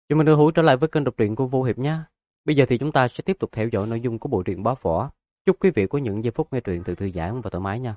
Chúng mình đưa hữu trở lại với kênh đọc truyện của Vô Hiệp nhé. Bây giờ thì chúng ta sẽ tiếp tục theo dõi nội dung của bộ truyện Bá Võ. Chúc quý vị có những giây phút nghe truyện từ thư giãn và thoải mái nha.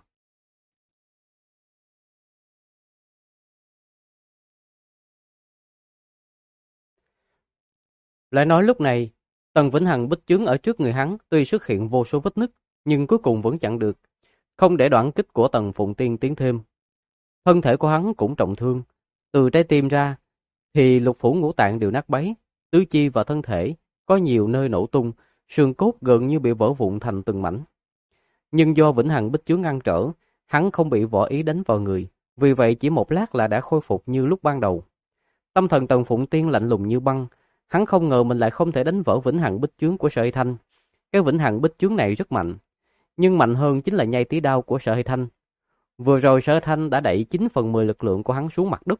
Lại nói lúc này, Tần Vĩnh Hằng bích chướng ở trước người hắn tuy xuất hiện vô số vết nứt, nhưng cuối cùng vẫn chặn được, không để đoạn kích của Tần Phụng Tiên tiến thêm. Thân thể của hắn cũng trọng thương, từ trái tim ra thì lục phủ ngũ tạng đều nát bấy, tứ chi và thân thể có nhiều nơi nổ tung, xương cốt gần như bị vỡ vụn thành từng mảnh. Nhưng do Vĩnh Hằng bích chướng ngăn trở, hắn không bị võ ý đánh vào người, vì vậy chỉ một lát là đã khôi phục như lúc ban đầu. Tâm thần Tần Phụng Tiên lạnh lùng như băng, hắn không ngờ mình lại không thể đánh vỡ Vĩnh Hằng bích chướng của Sở Hay Thanh. Cái Vĩnh Hằng bích chướng này rất mạnh, nhưng mạnh hơn chính là nhai tí đao của Sở Hay Thanh. Vừa rồi Sở Hay Thanh đã đẩy 9/10 lực lượng của hắn xuống mặt đất.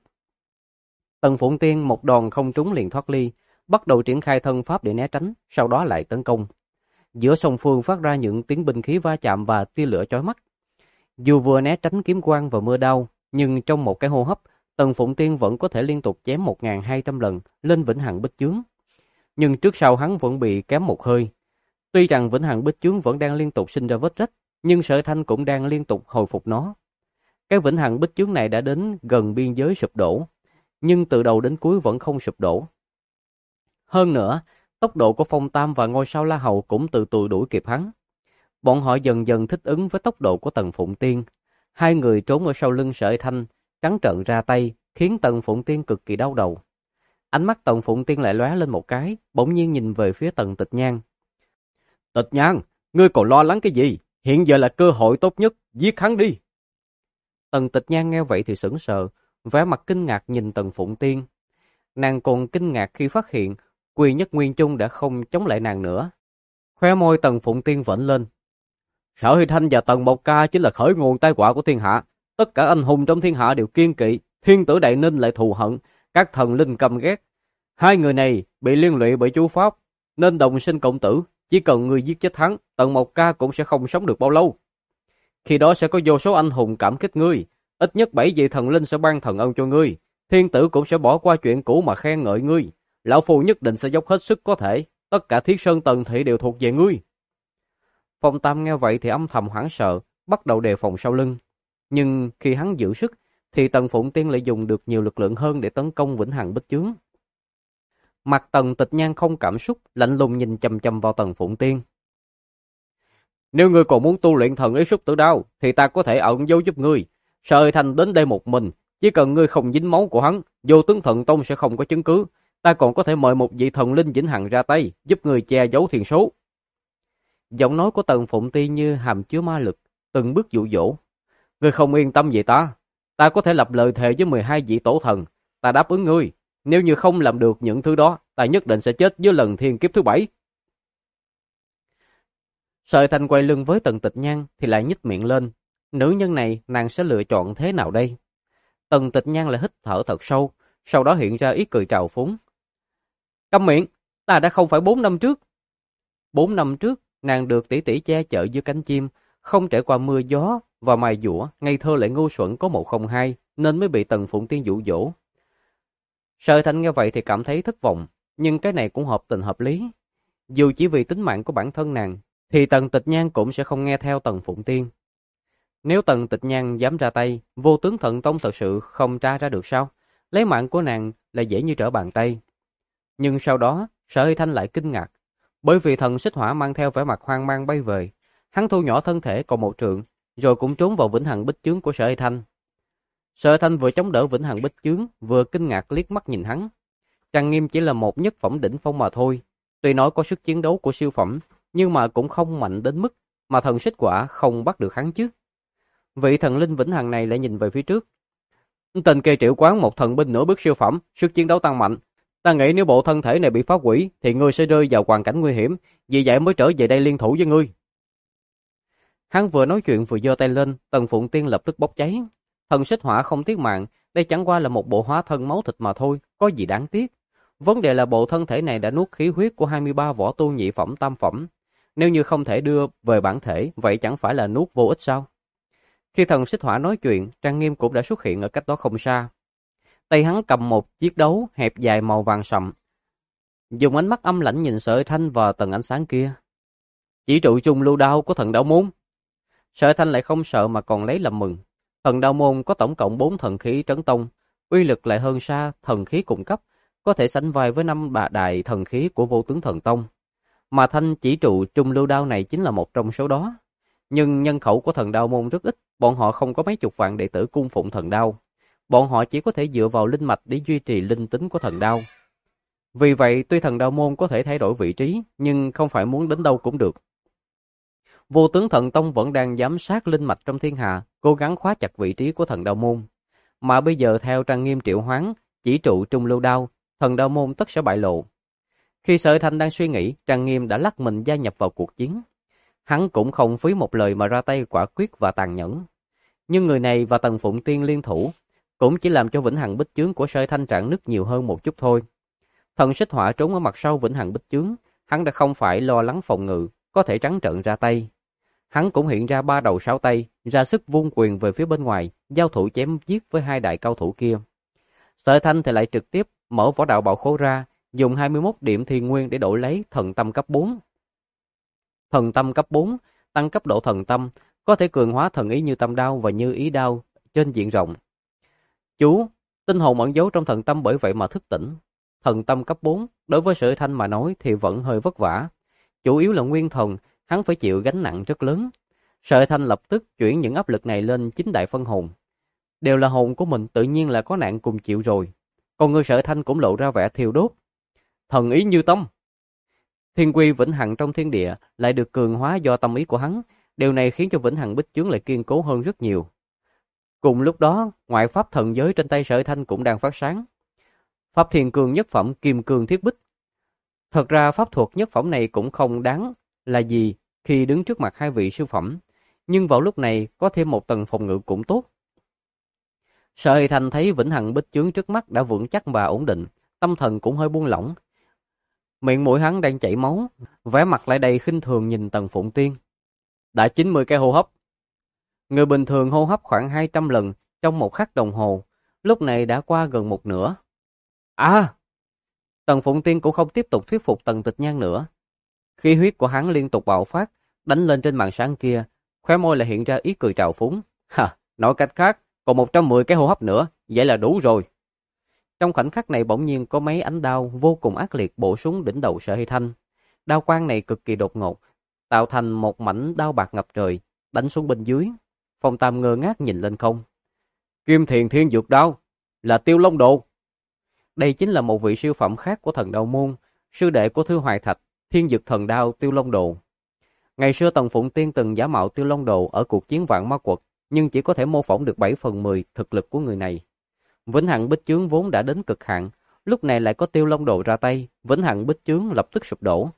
Tần Phụng Tiên một đòn không trúng liền thoát ly, bắt đầu triển khai thân pháp để né tránh, sau đó lại tấn công. Giữa song phương phát ra những tiếng binh khí va chạm và tia lửa chói mắt. Dù vừa né tránh kiếm quang và mưa đao, nhưng trong một cái hô hấp, Tần Phụng Tiên vẫn có thể liên tục chém 1.200 lần lên Vĩnh Hằng bích chướng. Nhưng trước sau hắn vẫn bị kém một hơi. Tuy rằng Vĩnh Hằng bích chướng vẫn đang liên tục sinh ra vết rách, nhưng Sở Thanh cũng đang liên tục hồi phục nó. Cái Vĩnh Hằng bích chướng này đã đến gần biên giới sụp đổ, nhưng từ đầu đến cuối vẫn không sụp đổ. Hơn nữa, tốc độ của Phong Tam và ngôi sao La Hầu cũng từ từ đuổi kịp hắn. Bọn họ dần dần thích ứng với tốc độ của Tần Phụng Tiên. Hai người trốn ở sau lưng Sở Hay Thanh, trắng trợn ra tay, khiến Tần Phụng Tiên cực kỳ đau đầu. Ánh mắt Tần Phụng Tiên lại lóe lên một cái, bỗng nhiên nhìn về phía Tần Tịch Nhan. Tịch Nhan, ngươi còn lo lắng cái gì? Hiện giờ là cơ hội tốt nhất, giết hắn đi. Tần Tịch Nhan nghe vậy thì sững sờ, vẻ mặt kinh ngạc nhìn Tần Phụng Tiên. Nàng còn kinh ngạc khi phát hiện Quy Nhất Nguyên Chung đã không chống lại nàng nữa. Khóe môi Tần Phụng Tiên vểnh lên. Sở Huy Thanh và Tần Mộc Ca chính là khởi nguồn tai họa của thiên hạ. Tất cả anh hùng trong thiên hạ đều kiên kỵ, thiên tử Đại Ninh lại thù hận, các thần linh căm ghét. Hai người này bị liên lụy bởi chú pháp, nên đồng sinh cộng tử. Chỉ cần người giết chết hắn, Tần Mộc Ca cũng sẽ không sống được bao lâu. Khi đó sẽ có vô số anh hùng cảm kích ngươi, ít nhất 7 vị thần linh sẽ ban thần ân cho ngươi. Thiên tử cũng sẽ bỏ qua chuyện cũ mà khen ngợi ngươi. Lão phu nhất định sẽ dốc hết sức có thể. Tất cả Thiết Sơn Tần thị đều thuộc về ngươi. Phong Tam nghe vậy thì âm thầm hoảng sợ, bắt đầu đề phòng sau lưng. Nhưng khi hắn giữ sức, thì Tần Phụng Tiên lại dùng được nhiều lực lượng hơn để tấn công Vĩnh Hằng bích chướng. Mặt Tần Tịch Nhan không cảm xúc, lạnh lùng nhìn chằm chằm vào Tần Phụng Tiên. Nếu ngươi còn muốn tu luyện thần ý xúc tử đao, thì ta có thể ẩn giấu giúp ngươi. Sở Hay Thanh đến đây một mình, chỉ cần ngươi không dính máu của hắn, Vô Tướng Thần Tông sẽ không có chứng cứ. Ta còn có thể mời một vị thần linh Vĩnh Hằng ra tay, giúp ngươi che giấu thiền số. Giọng nói của Tần Phụng Tiên như hàm chứa ma lực, từng bước dụ dỗ. Ngươi không yên tâm về ta, ta có thể lập lời thề với 12 vị tổ thần, ta đáp ứng ngươi. Nếu như không làm được những thứ đó, ta nhất định sẽ chết với lần thiên kiếp thứ 7. Sở Thanh quay lưng với Tần Tịch Nhan thì lại nhếch miệng lên. Nữ nhân này nàng sẽ lựa chọn thế nào đây? Tần Tịch Nhan lại hít thở thật sâu, sau đó hiện ra ý cười trào phúng. Câm miệng, ta đã không phải 4 năm trước. 4 năm trước, nàng được tỷ tỷ che chở dưới cánh chim, không trải qua mưa gió và mài dũa, ngây thơ lại ngu xuẩn có 102, nên mới bị Tần Phụng Tiên dụ dỗ. Sở Thanh nghe vậy thì cảm thấy thất vọng, nhưng cái này cũng hợp tình hợp lý. Dù chỉ vì tính mạng của bản thân nàng, thì Tần Tịch Nhan cũng sẽ không nghe theo Tần Phụng Tiên. Nếu Tần Tịch Nhan dám ra tay, Vô Tướng Thần Tông thật sự không tra ra được sao? Lấy mạng của nàng là dễ như trở bàn tay. Nhưng sau đó, Sở Hay Thanh lại kinh ngạc, bởi vì thần xích hỏa mang theo vẻ mặt hoang mang bay về. Hắn thu nhỏ thân thể còn 1 trượng, rồi cũng trốn vào Vĩnh Hằng bích chướng của Sở Hay Thanh. Sở Hay Thanh vừa chống đỡ Vĩnh Hằng bích chướng, vừa kinh ngạc liếc mắt nhìn hắn. Trang Nghiêm chỉ là một nhất phẩm đỉnh phong mà thôi. Tuy nói có sức chiến đấu của siêu phẩm, nhưng mà cũng không mạnh đến mức mà thần xích quả không bắt được hắn chứ. Vị thần linh Vĩnh Hằng này lại nhìn về phía trước. Tình kê triệu quán một thần binh nửa bước siêu phẩm, sức chiến đấu tăng mạnh. Ta nghĩ nếu bộ thân thể này bị phá hủy, thì ngươi sẽ rơi vào hoàn cảnh nguy hiểm, vì vậy mới trở về đây liên thủ với ngươi. Hắn vừa nói chuyện vừa giơ tay lên, Tần Phụng Tiên lập tức bốc cháy. Thần xích hỏa không tiếc mạng, đây chẳng qua là một bộ hóa thân máu thịt mà thôi, có gì đáng tiếc. Vấn đề là bộ thân thể này đã nuốt khí huyết của 23 võ tu nhị phẩm tam phẩm. Nếu như không thể đưa về bản thể, vậy chẳng phải là nuốt vô ích sao? Khi thần xích hỏa nói chuyện, Trang Nghiêm cũng đã xuất hiện ở cách đó không xa. Tay hắn cầm một chiếc đấu hẹp dài màu vàng sậm, dùng ánh mắt âm lãnh nhìn Sở Thanh và tầng ánh sáng kia. Chỉ trụ chung lưu đao của thần đạo môn. Sở Thanh lại không sợ mà còn lấy làm mừng. Thần đạo môn có tổng cộng 4 thần khí trấn tông, uy lực lại hơn xa thần khí cung cấp, có thể sánh vai với 5 đại thần khí của Vô Tướng Thần Tông. Mà thanh chỉ trụ trung lưu đao này chính là một trong số đó. Nhưng nhân khẩu của thần đao môn rất ít, bọn họ không có mấy chục vạn đệ tử cung phụng thần đao. Bọn họ chỉ có thể dựa vào linh mạch để duy trì linh tính của thần đao. Vì vậy, tuy thần đao môn có thể thay đổi vị trí, nhưng không phải muốn đến đâu cũng được. Vô Tướng Thần Tông vẫn đang giám sát linh mạch trong thiên hạ, cố gắng khóa chặt vị trí của thần đao môn. Mà bây giờ theo Trang Nghiêm triệu hoán, chỉ trụ trung lưu đao, thần đao môn tất sẽ bại lộ. Khi Sở Thanh đang suy nghĩ, Trang Nghiêm đã lắc mình gia nhập vào cuộc chiến. Hắn cũng không phí một lời mà ra tay quả quyết và tàn nhẫn. Nhưng người này và Tần Phụng Tiên liên thủ, cũng chỉ làm cho vĩnh hằng bích chướng của Sở Thanh rạn nứt nhiều hơn một chút thôi. Thần xích hỏa trốn ở mặt sau vĩnh hằng bích chướng, hắn đã không phải lo lắng phòng ngự, có thể trắng trợn ra tay. Hắn cũng hiện ra 3 đầu 6 tay, ra sức vung quyền về phía bên ngoài, giao thủ chém giết với 2 đại cao thủ kia. Sở Thanh thì lại trực tiếp mở võ đạo bảo khố ra, dùng 21 điểm thiên nguyên để đổi lấy thần tâm cấp 4. Thần tâm cấp 4, tăng cấp độ thần tâm, có thể cường hóa thần ý như tâm đao và như ý đao trên diện rộng. Chú, tinh hồn ẩn giấu trong thần tâm bởi vậy mà thức tỉnh. Thần tâm cấp 4, đối với Sở Thanh mà nói thì vẫn hơi vất vả. Chủ yếu là nguyên thần, hắn phải chịu gánh nặng rất lớn. Sở Thanh lập tức chuyển những áp lực này lên 9 đại phân hồn. Đều là hồn của mình, tự nhiên là có nạn cùng chịu rồi. Còn người Sở Thanh cũng lộ ra vẻ thiêu đốt. Thần ý như tâm. Thiên quy vĩnh hằng trong thiên địa lại được cường hóa do tâm ý của hắn. Điều này khiến cho vĩnh hằng bích chướng lại kiên cố hơn rất nhiều. Cùng lúc đó, ngoại pháp thần giới trên tay Sở Thanh cũng đang phát sáng. Pháp thiên cương nhất phẩm kim cương thiết bích. Thật ra pháp thuật nhất phẩm này cũng không đáng là gì khi đứng trước mặt 2 vị sư phẩm. Nhưng vào lúc này có thêm một tầng phòng ngự cũng tốt. Sở Thanh thấy vĩnh hằng bích chướng trước mắt đã vững chắc và ổn định, tâm thần cũng hơi buông lỏng. Miệng mũi hắn đang chảy máu, vẻ mặt lại đầy khinh thường nhìn Tần Phụng Tiên. Đã 90 cái hô hấp. Người bình thường hô hấp khoảng 200 lần trong một khắc đồng hồ, lúc này đã qua gần một nửa. À! Tần Phụng Tiên cũng không tiếp tục thuyết phục Tần Tịch Nhan nữa. Khí huyết của hắn liên tục bạo phát, đánh lên trên màn sáng kia, khóe môi lại hiện ra ý cười trào phúng. Nói cách khác, còn 110 cái hô hấp nữa, vậy là đủ rồi. Trong khoảnh khắc này bỗng nhiên có mấy ánh đao vô cùng ác liệt bổ xuống đỉnh đầu Sở Thanh. Đao quang này cực kỳ đột ngột, tạo thành một mảnh đao bạc ngập trời, đánh xuống bên dưới. Phong Tam ngơ ngác nhìn lên không. Kim Thiền Thiên Dược Đao, là Tiêu Long Đồ. Đây chính là một vị siêu phẩm khác của thần đạo môn, sư đệ của Thư Hoài Thạch, Thiên Dược Thần Đao Tiêu Long Đồ. Ngày xưa Tần Phụng Tiên từng giả mạo Tiêu Long Đồ ở cuộc chiến Vạn Ma Quật, nhưng chỉ có thể mô phỏng được 7/10 thực lực của người này. Vĩnh hằng bích chướng vốn đã đến cực hạn, lúc này lại có Tiêu Long Đồ ra tay, vĩnh hằng bích chướng lập tức sụp đổ.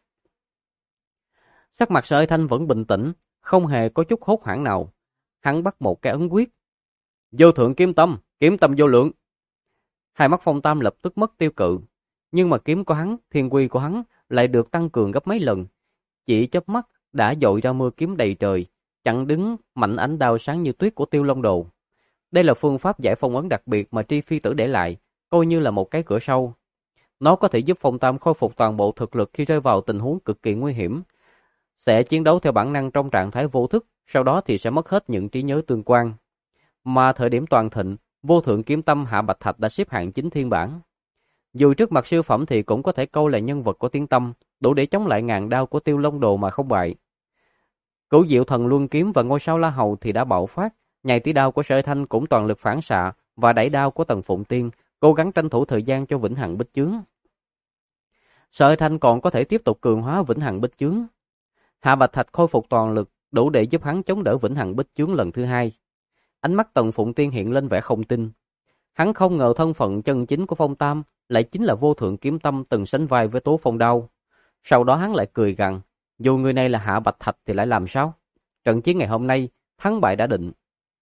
Sắc mặt Sở Thanh vẫn bình tĩnh, không hề có chút hốt hoảng nào. Hắn bắt một cái ấn quyết. Vô thượng kiếm tâm vô lượng. Hai mắt Phong Tam lập tức mất tiêu cự, nhưng mà kiếm của hắn, thiên quy của hắn lại được tăng cường gấp mấy lần. Chỉ chớp mắt đã dội ra mưa kiếm đầy trời, chặn đứng mạnh ánh đao sáng như tuyết của Tiêu Long Đồ. Đây là phương pháp giải phong ấn đặc biệt mà Tri Phi Tử để lại, coi như là một cái cửa sâu. Nó có thể giúp Phong Tam khôi phục toàn bộ thực lực khi rơi vào tình huống cực kỳ nguy hiểm. Sẽ chiến đấu theo bản năng trong trạng thái vô thức, sau đó thì sẽ mất hết những trí nhớ tương quan. Mà thời điểm toàn thịnh, vô thượng kiếm tâm Hạ Bạch Thạch đã xếp hạng 9 thiên bản. Dù trước mặt siêu phẩm thì cũng có thể câu là nhân vật của tiếng tâm, đủ để chống lại ngàn đao của Tiêu Long Đồ mà không bại. Cửu Diệu Thần Luân Kiếm và Ngôi Sao La Hầu thì đã bạo phát, nhảy tỷ đao của Sở Thanh cũng toàn lực phản xạ và đẩy đao của Tần Phụng Tiên, cố gắng tranh thủ thời gian cho vĩnh hằng bích chướng. Sở Thanh còn có thể tiếp tục cường hóa vĩnh hằng bích chướng. Hạ Bạch Thạch khôi phục toàn lực, đủ để giúp hắn chống đỡ vĩnh hằng bích chướng lần thứ 2. Ánh mắt Tần Phụng Tiên hiện lên vẻ không tin. Hắn không ngờ thân phận chân chính của Phong Tam lại chính là vô thượng kiếm tâm từng sánh vai với Tố Phong Đao. Sau đó hắn lại cười gằn, dù người này là Hạ Bạch Thạch thì lại làm sao? Trận chiến ngày hôm nay, thắng bại đã định.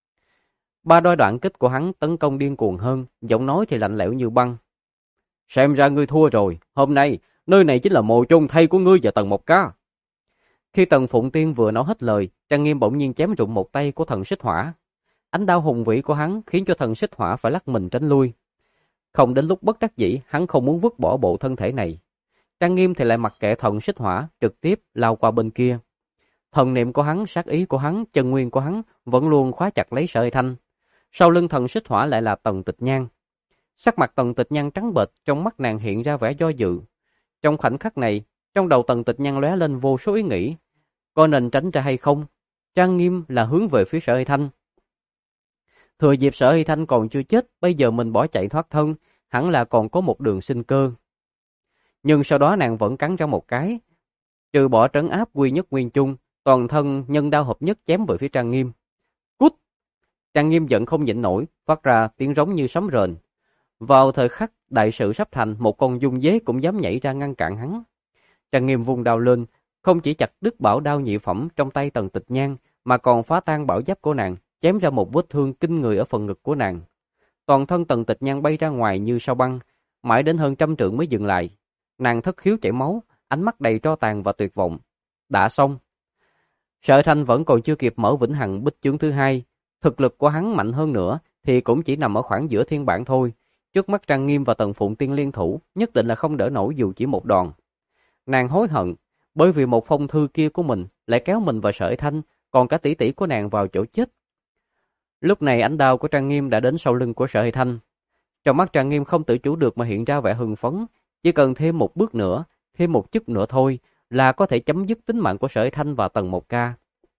Ba đôi đoạn kích của hắn tấn công điên cuồng hơn, giọng nói thì lạnh lẽo như băng. Xem ra ngươi thua rồi, hôm nay, nơi này chính là mồ chôn thay của ngươi và Tần Mộc Ca. Khi Tần Phụng Tiên vừa nói hết lời, Trang Nghiêm bỗng nhiên chém rụng một tay của thần xích hỏa. Ánh đao hùng vĩ của hắn khiến cho thần xích hỏa phải lắc mình tránh lui. Không đến lúc bất đắc dĩ, hắn không muốn vứt bỏ bộ thân thể này. Trang Nghiêm thì lại mặc kệ thần xích hỏa, trực tiếp lao qua bên kia. Thần niệm của hắn, sát ý của hắn, chân nguyên của hắn vẫn luôn khóa chặt lấy Sở Hy Thanh. Sau lưng thần xích hỏa lại là Tần Tịch Nhan. Sắc mặt Tần Tịch Nhan trắng bệch, trong mắt nàng hiện ra vẻ do dự. Trong khoảnh khắc này, trong đầu Tần Tịch Nhan lóe lên vô số ý nghĩ. Có nên tránh ra hay không? Trang Nghiêm là hướng về phía Sở Hy Thanh. Thừa dịp Sở Hy Thanh còn chưa chết, bây giờ mình bỏ chạy thoát thân, hẳn là còn có một đường sinh cơ. Nhưng sau đó nàng vẫn cắn ra một cái. Trừ bỏ trấn áp quy nhất nguyên chung, toàn thân nhân đao hợp nhất chém về phía Trang Nghiêm. Cút! Trang Nghiêm giận không nhịn nổi, phát ra tiếng rống như sấm rền. Vào thời khắc đại sự sắp thành, một con dung dế cũng dám nhảy ra ngăn cản hắn. Trang Nghiêm vung đao lên, không chỉ chặt đứt bảo đao nhị phẩm trong tay Tần Tịch Nhan, mà còn phá tan bảo giáp của nàng, chém ra một vết thương kinh người ở phần ngực của nàng. Toàn thân Tần Tịch Nhan bay ra ngoài như sao băng, mãi đến hơn 100 trượng mới dừng lại. Nàng thất khiếu chảy máu, ánh mắt đầy tro tàn và tuyệt vọng. Đã xong. Sở Thanh vẫn còn chưa kịp mở vĩnh hằng bích chướng thứ hai, thực lực của hắn mạnh hơn nữa thì cũng chỉ nằm ở khoảng giữa thiên bản thôi. Trước mắt Trang Nghiêm và Tần Phụng Tiên liên thủ, nhất định là không đỡ nổi dù chỉ một đòn. Nàng hối hận, bởi vì một phong thư kia của mình lại kéo mình và Sở Thanh, còn cả tỷ tỷ của nàng vào chỗ chết. Lúc này ánh đao của Trang Nghiêm đã đến sau lưng của Sở Thanh. Trong mắt Trang Nghiêm không tự chủ được mà hiện ra vẻ hưng phấn, chỉ cần thêm một bước nữa, thêm một chút nữa thôi là có thể chấm dứt tính mạng của Sở Thanh và Tần Mộc Ca.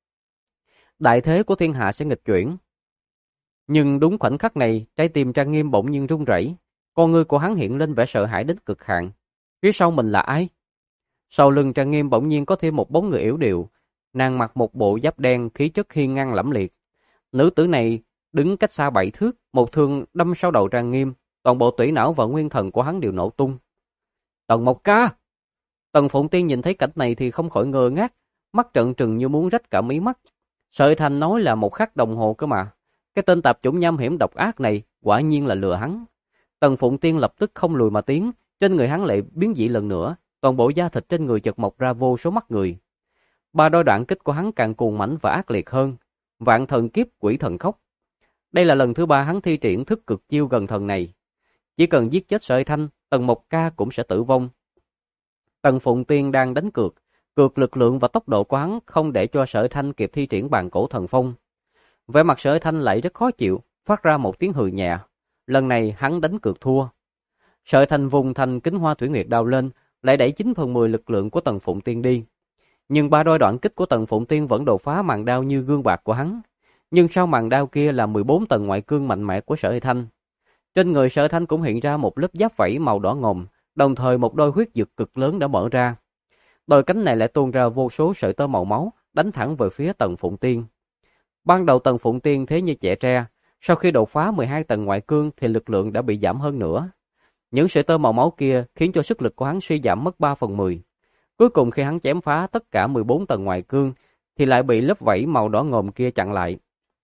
Đại thế của thiên hạ sẽ nghịch chuyển. Nhưng đúng khoảnh khắc này, trái tim Trang Nghiêm bỗng nhiên run rẩy, con ngươi của hắn hiện lên vẻ sợ hãi đến cực hạn. Phía sau mình là ai? Sau lưng Trang Nghiêm bỗng nhiên có thêm một bóng người yểu điệu, nàng mặc một bộ giáp đen, khí chất hiên ngang lẫm liệt. Nữ tử này đứng cách xa 7 thước, một thương đâm sau đầu Trang Nghiêm, toàn bộ tủy não và nguyên thần của hắn đều nổ tung. Tần Mộc Ca! Tần Phụng Tiên nhìn thấy cảnh này thì không khỏi ngơ ngác, mắt trợn trừng như muốn rách cả mí mắt. Sở Thanh nói là 1 khắc đồng hồ cơ mà. Cái tên tạp chủng nham hiểm độc ác này quả nhiên là lừa hắn. Tần Phụng Tiên lập tức không lùi mà tiến, trên người hắn lại biến dị lần nữa, toàn bộ da thịt trên người chợt mọc ra vô số mắt người. 3 đôi đoạn kích của hắn càng cuồng mãnh và ác liệt hơn. Vạn thần kiếp, quỷ thần khốc. Đây là lần thứ 3 hắn thi triển thức cực chiêu gần thần này. Chỉ cần giết chết Sở Thanh, Tần Mộc Ca cũng sẽ tử vong. Tần Phụng Tiên đang đánh cược, cược lực lượng và tốc độ của hắn không để cho Sở Thanh kịp thi triển bàn cổ thần phong. Vẻ mặt Sở Thanh lại rất khó chịu, phát ra một tiếng hừ nhẹ. Lần này hắn đánh cược thua. Sở Thanh vùng thành kính hoa thủy nguyệt đao lên, lại đẩy 9/10 lực lượng của Tần Phụng Tiên đi. Nhưng 3 đôi đoạn kích của Tần Phụng Tiên vẫn đột phá màn đao như gương bạc của hắn. Nhưng sau màn đao kia là 14 tầng ngoại cương mạnh mẽ của Sở Thanh. Trên người Sở Thanh cũng hiện ra một lớp giáp vảy màu đỏ ngòm, đồng thời một đôi huyết dực cực lớn đã mở ra. Đôi cánh này lại tuôn ra vô số sợi tơ màu máu, đánh thẳng về phía Tần Phụng Tiên. Ban đầu Tần Phụng Tiên thế như trẻ tre, sau khi đột phá 12 tầng ngoại cương thì lực lượng đã bị giảm hơn nữa. Những sợi tơ màu máu kia khiến cho sức lực của hắn suy giảm mất 3/10. Cuối cùng khi hắn chém phá tất cả 14 tầng ngoại cương thì lại bị lớp vảy màu đỏ ngòm kia chặn lại.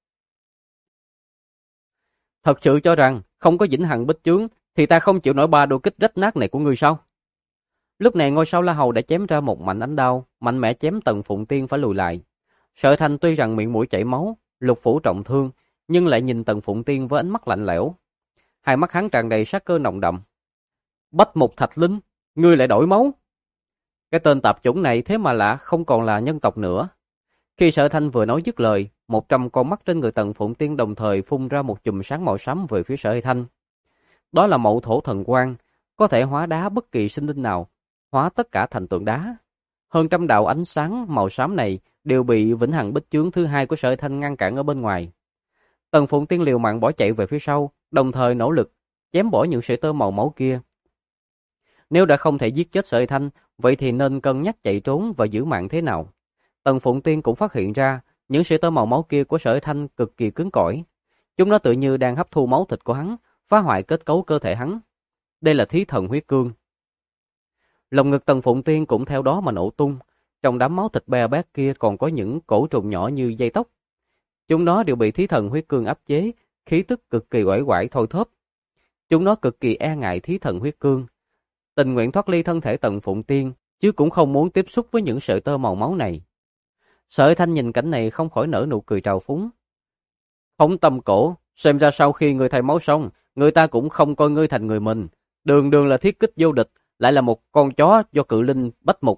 Thật sự cho rằng không có vĩnh hằng bích chướng thì ta không chịu nổi 3 đôi kích rách nát này của ngươi sao? Lúc này ngôi sao La Hầu đã chém ra một mạnh ánh đao, mạnh mẽ chém Tần Phụng Tiên phải lùi lại. Sở Thanh tuy rằng miệng mũi chảy máu, lục phủ trọng thương, nhưng lại nhìn Tần Phụng Tiên với ánh mắt lạnh lẽo. Hai mắt hắn tràn đầy sát cơ nồng đậm. Bách Mục Thạch Linh, ngươi lại đổi máu? Cái tên tạp chủng này thế mà lạ không còn là nhân tộc nữa. Khi Sở Thanh vừa nói dứt lời, 100 con mắt trên người Tần Phụng Tiên đồng thời phun ra một chùm sáng màu xám về phía Sở Thanh. Đó là Mậu Thổ Thần Quang, có thể hóa đá bất kỳ sinh linh nào, hóa tất cả thành tượng đá. Hơn trăm đạo ánh sáng màu xám này đều bị vĩnh hằng bích chướng thứ hai của Sở Thanh ngăn cản ở bên ngoài. Tần Phụng Tiên liều mạng bỏ chạy về phía sau, đồng thời nỗ lực chém bỏ những sợi tơ màu máu kia. Nếu đã không thể giết chết Sở Thanh, vậy thì nên cân nhắc chạy trốn và giữ mạng thế nào. Tần Phụng Tiên cũng phát hiện ra những sợi tơ màu máu kia của Sở Thanh cực kỳ cứng cỏi. Chúng nó tự như đang hấp thu máu thịt của hắn, phá hoại kết cấu cơ thể hắn. Đây là thí thần huyết cương. Lồng ngực Tần Phụng Tiên cũng theo đó mà nổ tung. Trong đám máu thịt be bét kia còn có những cổ trùng nhỏ như dây tóc. Chúng nó đều bị thí thần huyết cương áp chế, khí tức cực kỳ uể oải thôi thóp. Chúng nó cực kỳ e ngại thí thần huyết cương, tình nguyện thoát ly thân thể Tần Phụng Tiên, chứ cũng không muốn tiếp xúc với những sợi tơ màu máu này. Sở Thanh nhìn cảnh này không khỏi nở nụ cười trào phúng. Phóng tâm cổ, xem ra sau khi ngươi thay máu xong, người ta cũng không coi ngươi thành người mình. Đường đường là thiết kích vô địch, lại là một con chó do cự linh Bách Mục.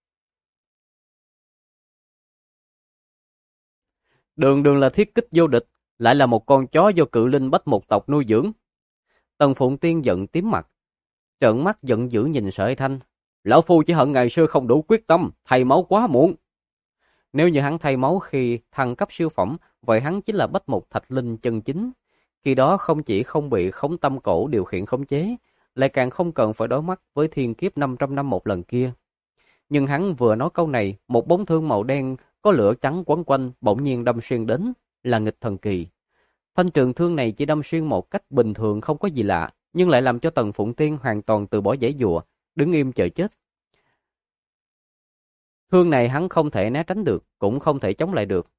Đường đường là thiết kích vô địch, lại là một con chó do cự linh Bách Mục tộc nuôi dưỡng. Tần Phụng Tiên giận tím mặt, trợn mắt giận dữ nhìn Sở Hải Thanh. Lão phu chỉ hận ngày xưa không đủ quyết tâm, thay máu quá muộn. Nếu như hắn thay máu khi thăng cấp siêu phẩm, vậy hắn chính là Bách Mục Thạch Linh chân chính. Khi đó không chỉ không bị khống tâm cổ điều khiển khống chế, lại càng không cần phải đối mặt với thiên kiếp 500 năm một lần kia. Nhưng hắn vừa nói câu này, một bóng thương màu đen có lửa trắng quấn quanh bỗng nhiên đâm xuyên đến, là nghịch thần kỳ. Thanh trường thương này chỉ đâm xuyên một cách bình thường không có gì lạ, nhưng lại làm cho Tần Phụng Tiên hoàn toàn từ bỏ giãy giụa, đứng im chờ chết. Thương này hắn không thể né tránh được, cũng không thể chống lại được.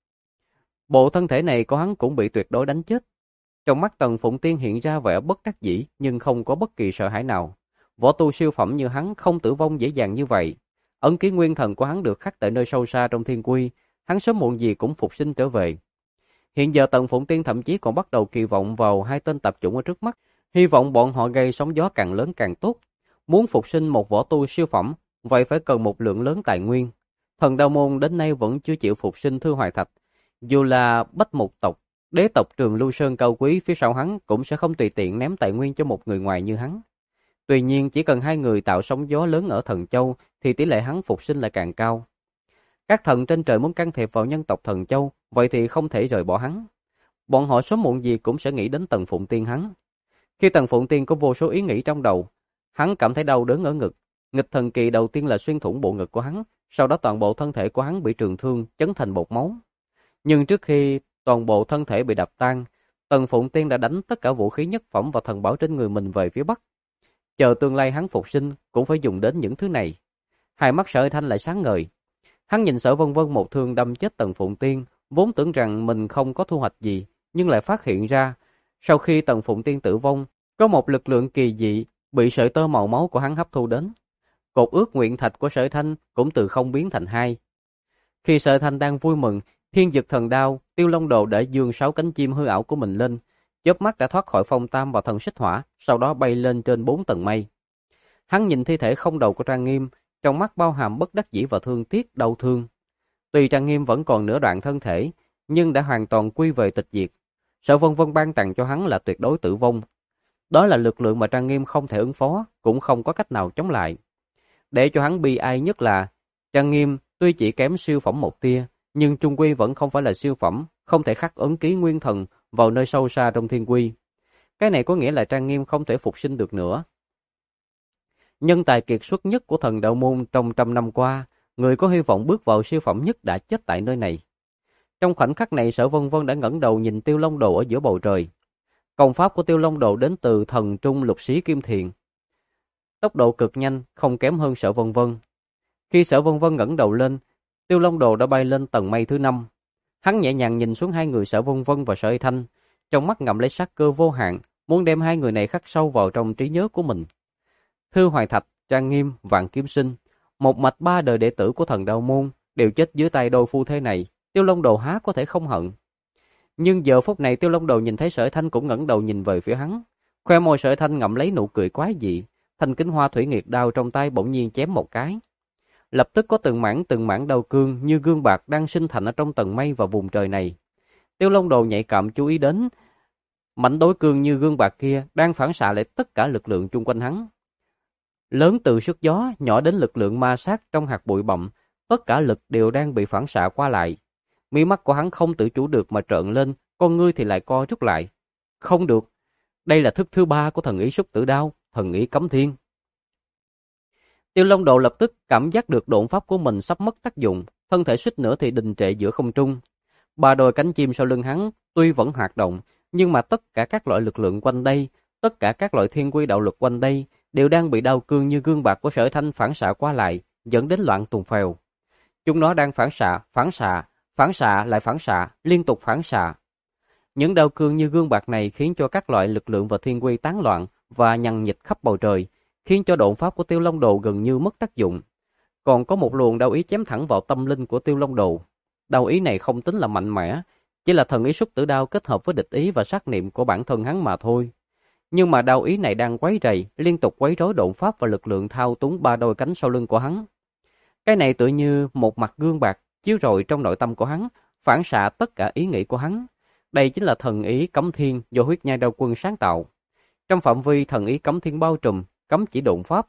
Bộ thân thể này của hắn cũng bị tuyệt đối đánh chết. Trong mắt Tần Phụng Tiên hiện ra vẻ bất đắc dĩ, nhưng không có bất kỳ sợ hãi nào. Võ tu siêu phẩm như hắn không tử vong dễ dàng như vậy. Ấn ký nguyên thần của hắn được khắc tại nơi sâu xa trong thiên quy, hắn sớm muộn gì cũng phục sinh trở về. Hiện giờ Tần Phụng Tiên thậm chí còn bắt đầu kỳ vọng vào hai tên tạp chủng ở trước mắt, hy vọng bọn họ gây sóng gió càng lớn càng tốt. Muốn phục sinh một võ tu siêu phẩm, vậy phải cần một lượng lớn tài nguyên. Thần Đao Môn đến nay vẫn chưa chịu phục sinh Thư Hoài Thạch, dù là Bách Mục tộc, đế tộc Trường Lưu Sơn cao quý phía sau hắn cũng sẽ không tùy tiện ném tài nguyên cho một người ngoài như hắn. Tuy nhiên chỉ cần hai người tạo sóng gió lớn ở Thần Châu thì tỷ lệ hắn phục sinh lại càng cao. Các thần trên trời muốn can thiệp vào nhân tộc Thần Châu, vậy thì không thể rời bỏ hắn. Bọn họ sớm muộn gì cũng sẽ nghĩ đến Tần Phụng Tiên hắn. Khi Tần Phụng Tiên có vô số ý nghĩ trong đầu, hắn cảm thấy đau đớn ở ngực. Nghịch thần kỳ đầu tiên là xuyên thủng bộ ngực của hắn, sau đó toàn bộ thân thể của hắn bị trường thương chấn thành bột máu. Nhưng trước khi toàn bộ thân thể bị đập tan, Tần Phụng Tiên đã đánh tất cả vũ khí nhất phẩm và thần bảo trên người mình về phía bắc. Chờ tương lai hắn phục sinh cũng phải dùng đến những thứ này. Hai mắt Sở Thanh lại sáng ngời. Hắn nhìn Sở Vân Vân một thương đâm chết Tần Phụng Tiên, vốn tưởng rằng mình không có thu hoạch gì, nhưng lại phát hiện ra, sau khi Tần Phụng Tiên tử vong, có một lực lượng kỳ dị bị sợi tơ màu máu của hắn hấp thu đến. Cột ước nguyện thạch của Sở Thanh cũng từ không biến thành hai. Khi Sở Thanh đang vui mừng, Thiên Dực Thần Đao, Tiêu Long Đồ đã dương 6 cánh chim hư ảo của mình lên, chớp mắt đã thoát khỏi phong tam và thần xích hỏa, sau đó bay lên trên 4 tầng mây. Hắn nhìn thi thể không đầu của Trang Nghiêm, trong mắt bao hàm bất đắc dĩ và thương tiếc đau thương. Tuy Trang Nghiêm vẫn còn nửa đoạn thân thể, nhưng đã hoàn toàn quy về tịch diệt. Sở Vân Vân ban tặng cho hắn là tuyệt đối tử vong. Đó là lực lượng mà Trang Nghiêm không thể ứng phó, cũng không có cách nào chống lại. Để cho hắn bi ai nhất là, Trang Nghiêm tuy chỉ kém siêu phẩm một tia, nhưng trung quy vẫn không phải là siêu phẩm, không thể khắc ấn ký nguyên thần vào nơi sâu xa trong thiên quy. Cái này có nghĩa là Trang Nghiêm không thể phục sinh được nữa. Nhân tài kiệt xuất nhất của Thần Đạo Môn trong 100 năm qua, người có hy vọng bước vào siêu phẩm nhất đã chết tại nơi này. Trong khoảnh khắc này, Sở Vân Vân đã ngẩng đầu nhìn Tiêu Long Đồ ở giữa bầu trời. Công pháp của Tiêu Long Đồ đến từ thần trung lục sĩ Kim Thiền. Tốc độ cực nhanh, không kém hơn Sở Vân Vân. Khi Sở Vân Vân ngẩng đầu lên, Tiêu Long Đồ đã bay lên tầng mây thứ 5. Hắn nhẹ nhàng nhìn xuống hai người Sở Vân Vân và Sở Thanh, trong mắt ngậm lấy sát cơ vô hạn, muốn đem hai người này khắc sâu vào trong trí nhớ của mình. Thư Hoài Thạch, Trang Nghiêm, Vạn Kiếm Sinh, một mạch 3 đời đệ tử của Thần Đạo Môn đều chết dưới tay đôi phu thế này, Tiêu Long Đồ há có thể không hận. Nhưng giờ phút này Tiêu Long Đồ nhìn thấy Sở Thanh cũng ngẩng đầu nhìn về phía hắn, khoe môi Sở Thanh ngậm lấy nụ cười quái dị, thanh kính hoa thủy nghiệt đao trong tay bỗng nhiên chém một cái. Lập tức có từng mảng đao cương như gương bạc đang sinh thành ở trong tầng mây và vùng trời này. Tiêu Long Đồ nhạy cảm chú ý đến mảnh đối cương như gương bạc kia đang phản xạ lại tất cả lực lượng chung quanh hắn. Lớn từ sức gió, nhỏ đến lực lượng ma sát trong hạt bụi bặm, tất cả lực đều đang bị phản xạ qua lại. Mí mắt của hắn không tự chủ được mà trợn lên, con ngươi thì lại co rút lại. Không được, đây là thức thứ 3 của thần ý Súc Tử Đao, thần ý Cấm Thiên. Tiêu Long Đồ lập tức cảm giác được độn pháp của mình sắp mất tác dụng, thân thể suýt nữa thì đình trệ giữa không trung. Ba đôi cánh chim sau lưng hắn tuy vẫn hoạt động, nhưng mà tất cả các loại lực lượng quanh đây, tất cả các loại thiên quy đạo lực quanh đây đều đang bị đao cương như gương bạc của Sở Thanh phản xạ qua lại, dẫn đến loạn tùng phèo. Chúng nó đang phản xạ lại phản xạ, liên tục phản xạ. Những đao cương như gương bạc này khiến cho các loại lực lượng và thiên quy tán loạn và nhằng nhịt khắp bầu trời, khiến cho độn pháp của Tiêu Long Đồ gần như mất tác dụng. Còn có một luồng đao ý chém thẳng vào tâm linh của Tiêu Long Đồ. Đao ý này không tính là mạnh mẽ, chỉ là thần ý Súc Tử Đao kết hợp với địch ý và sát niệm của bản thân hắn mà thôi. Nhưng mà đao ý này đang quấy rầy, liên tục quấy rối độn pháp và lực lượng thao túng ba đôi cánh sau lưng của hắn. Cái này tựa như một mặt gương bạc chiếu rọi trong nội tâm của hắn, phản xạ tất cả ý nghĩ của hắn. Đây chính là thần ý cấm thiên do huyết nhai đao quân sáng tạo. Trong phạm vi thần ý cấm thiên bao trùm, cấm chỉ độn pháp.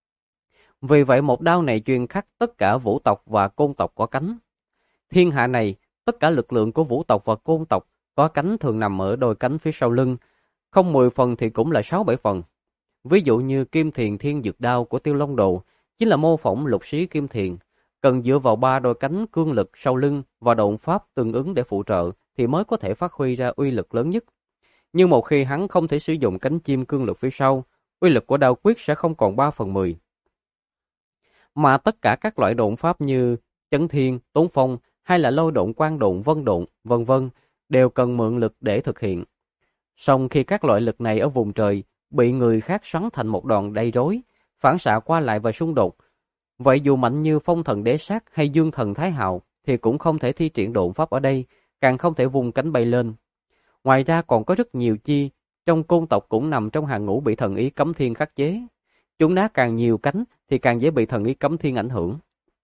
Vì vậy một đao này chuyên khắc tất cả vũ tộc và côn tộc có cánh. Thiên hạ này, tất cả lực lượng của vũ tộc và côn tộc có cánh thường nằm ở đôi cánh phía sau lưng, không 10 phần thì cũng là 6-7 phần. Ví dụ như Kim Thiền Thiên Dược Đao của Tiêu Long Đồ chính là mô phỏng lục xí kim thiền, cần dựa vào 3 đôi cánh cương lực sau lưng và độn pháp tương ứng để phụ trợ thì mới có thể phát huy ra uy lực lớn nhất. Nhưng một khi hắn không thể sử dụng cánh chim cương lực phía sau, uy lực của đao quyết sẽ không còn 3/10. Mà tất cả các loại độn pháp như chấn thiên, tốn phong hay là lôi độn, quang độn, vân độn, vân vân đều cần mượn lực để thực hiện. Song khi các loại lực này ở vùng trời bị người khác xoắn thành một đòn đầy rối, phản xạ qua lại và xung đột, vậy dù mạnh như phong thần đế sát hay dương thần thái hạo thì cũng không thể thi triển độn pháp ở đây, càng không thể vung cánh bay lên. Ngoài ra còn có rất nhiều chi trong côn tộc cũng nằm trong hàng ngũ bị thần ý cấm thiên khắc chế. Chúng nó càng nhiều cánh thì càng dễ bị thần ý cấm thiên ảnh hưởng.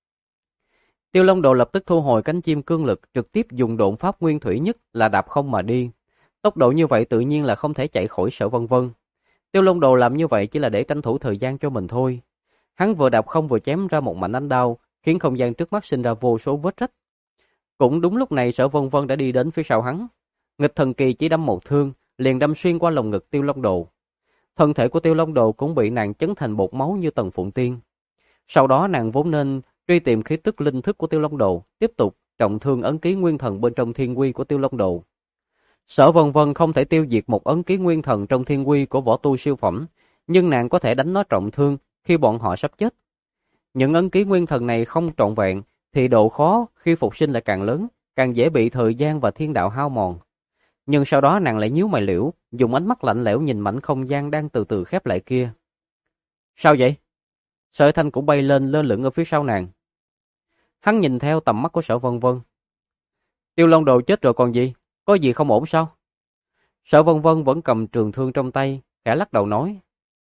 Tiêu Long Đồ lập tức thu hồi cánh chim cương lực, trực tiếp dùng độn pháp nguyên thủy nhất là đạp không mà đi. Tốc độ như vậy tự nhiên là không thể chạy khỏi Sở Vân Vân. Tiêu Long Đồ làm như vậy chỉ là để tranh thủ thời gian cho mình thôi. Hắn vừa đạp không vừa chém ra một mảnh ánh đao, khiến không gian trước mắt sinh ra vô số vết rách. Cũng đúng lúc này Sở Vân Vân đã đi đến phía sau hắn. Nghịch thần kỳ chỉ đâm một thương, liền đâm xuyên qua lồng ngực Tiêu Long Đồ. Thân thể của Tiêu Long Đồ cũng bị nàng chấn thành bột máu như Tần Phụng Tiên. Sau đó nàng vốn nên truy tìm khí tức linh thức của Tiêu Long Đồ, tiếp tục trọng thương ấn ký nguyên thần bên trong thiên quy của Tiêu Long Đồ. Sở Vân Vân không thể tiêu diệt một ấn ký nguyên thần trong thiên quy của võ tu siêu phẩm, nhưng nàng có thể đánh nó trọng thương khi bọn họ sắp chết. Những ấn ký nguyên thần này không trọn vẹn thì độ khó khi phục sinh lại càng lớn, càng dễ bị thời gian và thiên đạo hao mòn. Nhưng sau đó nàng lại nhíu mày liễu, dùng ánh mắt lạnh lẽo nhìn mảnh không gian đang từ từ khép lại kia. Sao vậy? Sở Thanh cũng bay lên lơ lửng ở phía sau nàng. Hắn nhìn theo tầm mắt của Sở Vân Vân. Tiêu Long Đồ chết rồi còn gì? Có gì không ổn sao? Sở Vân Vân vẫn cầm trường thương trong tay, khẽ lắc đầu nói.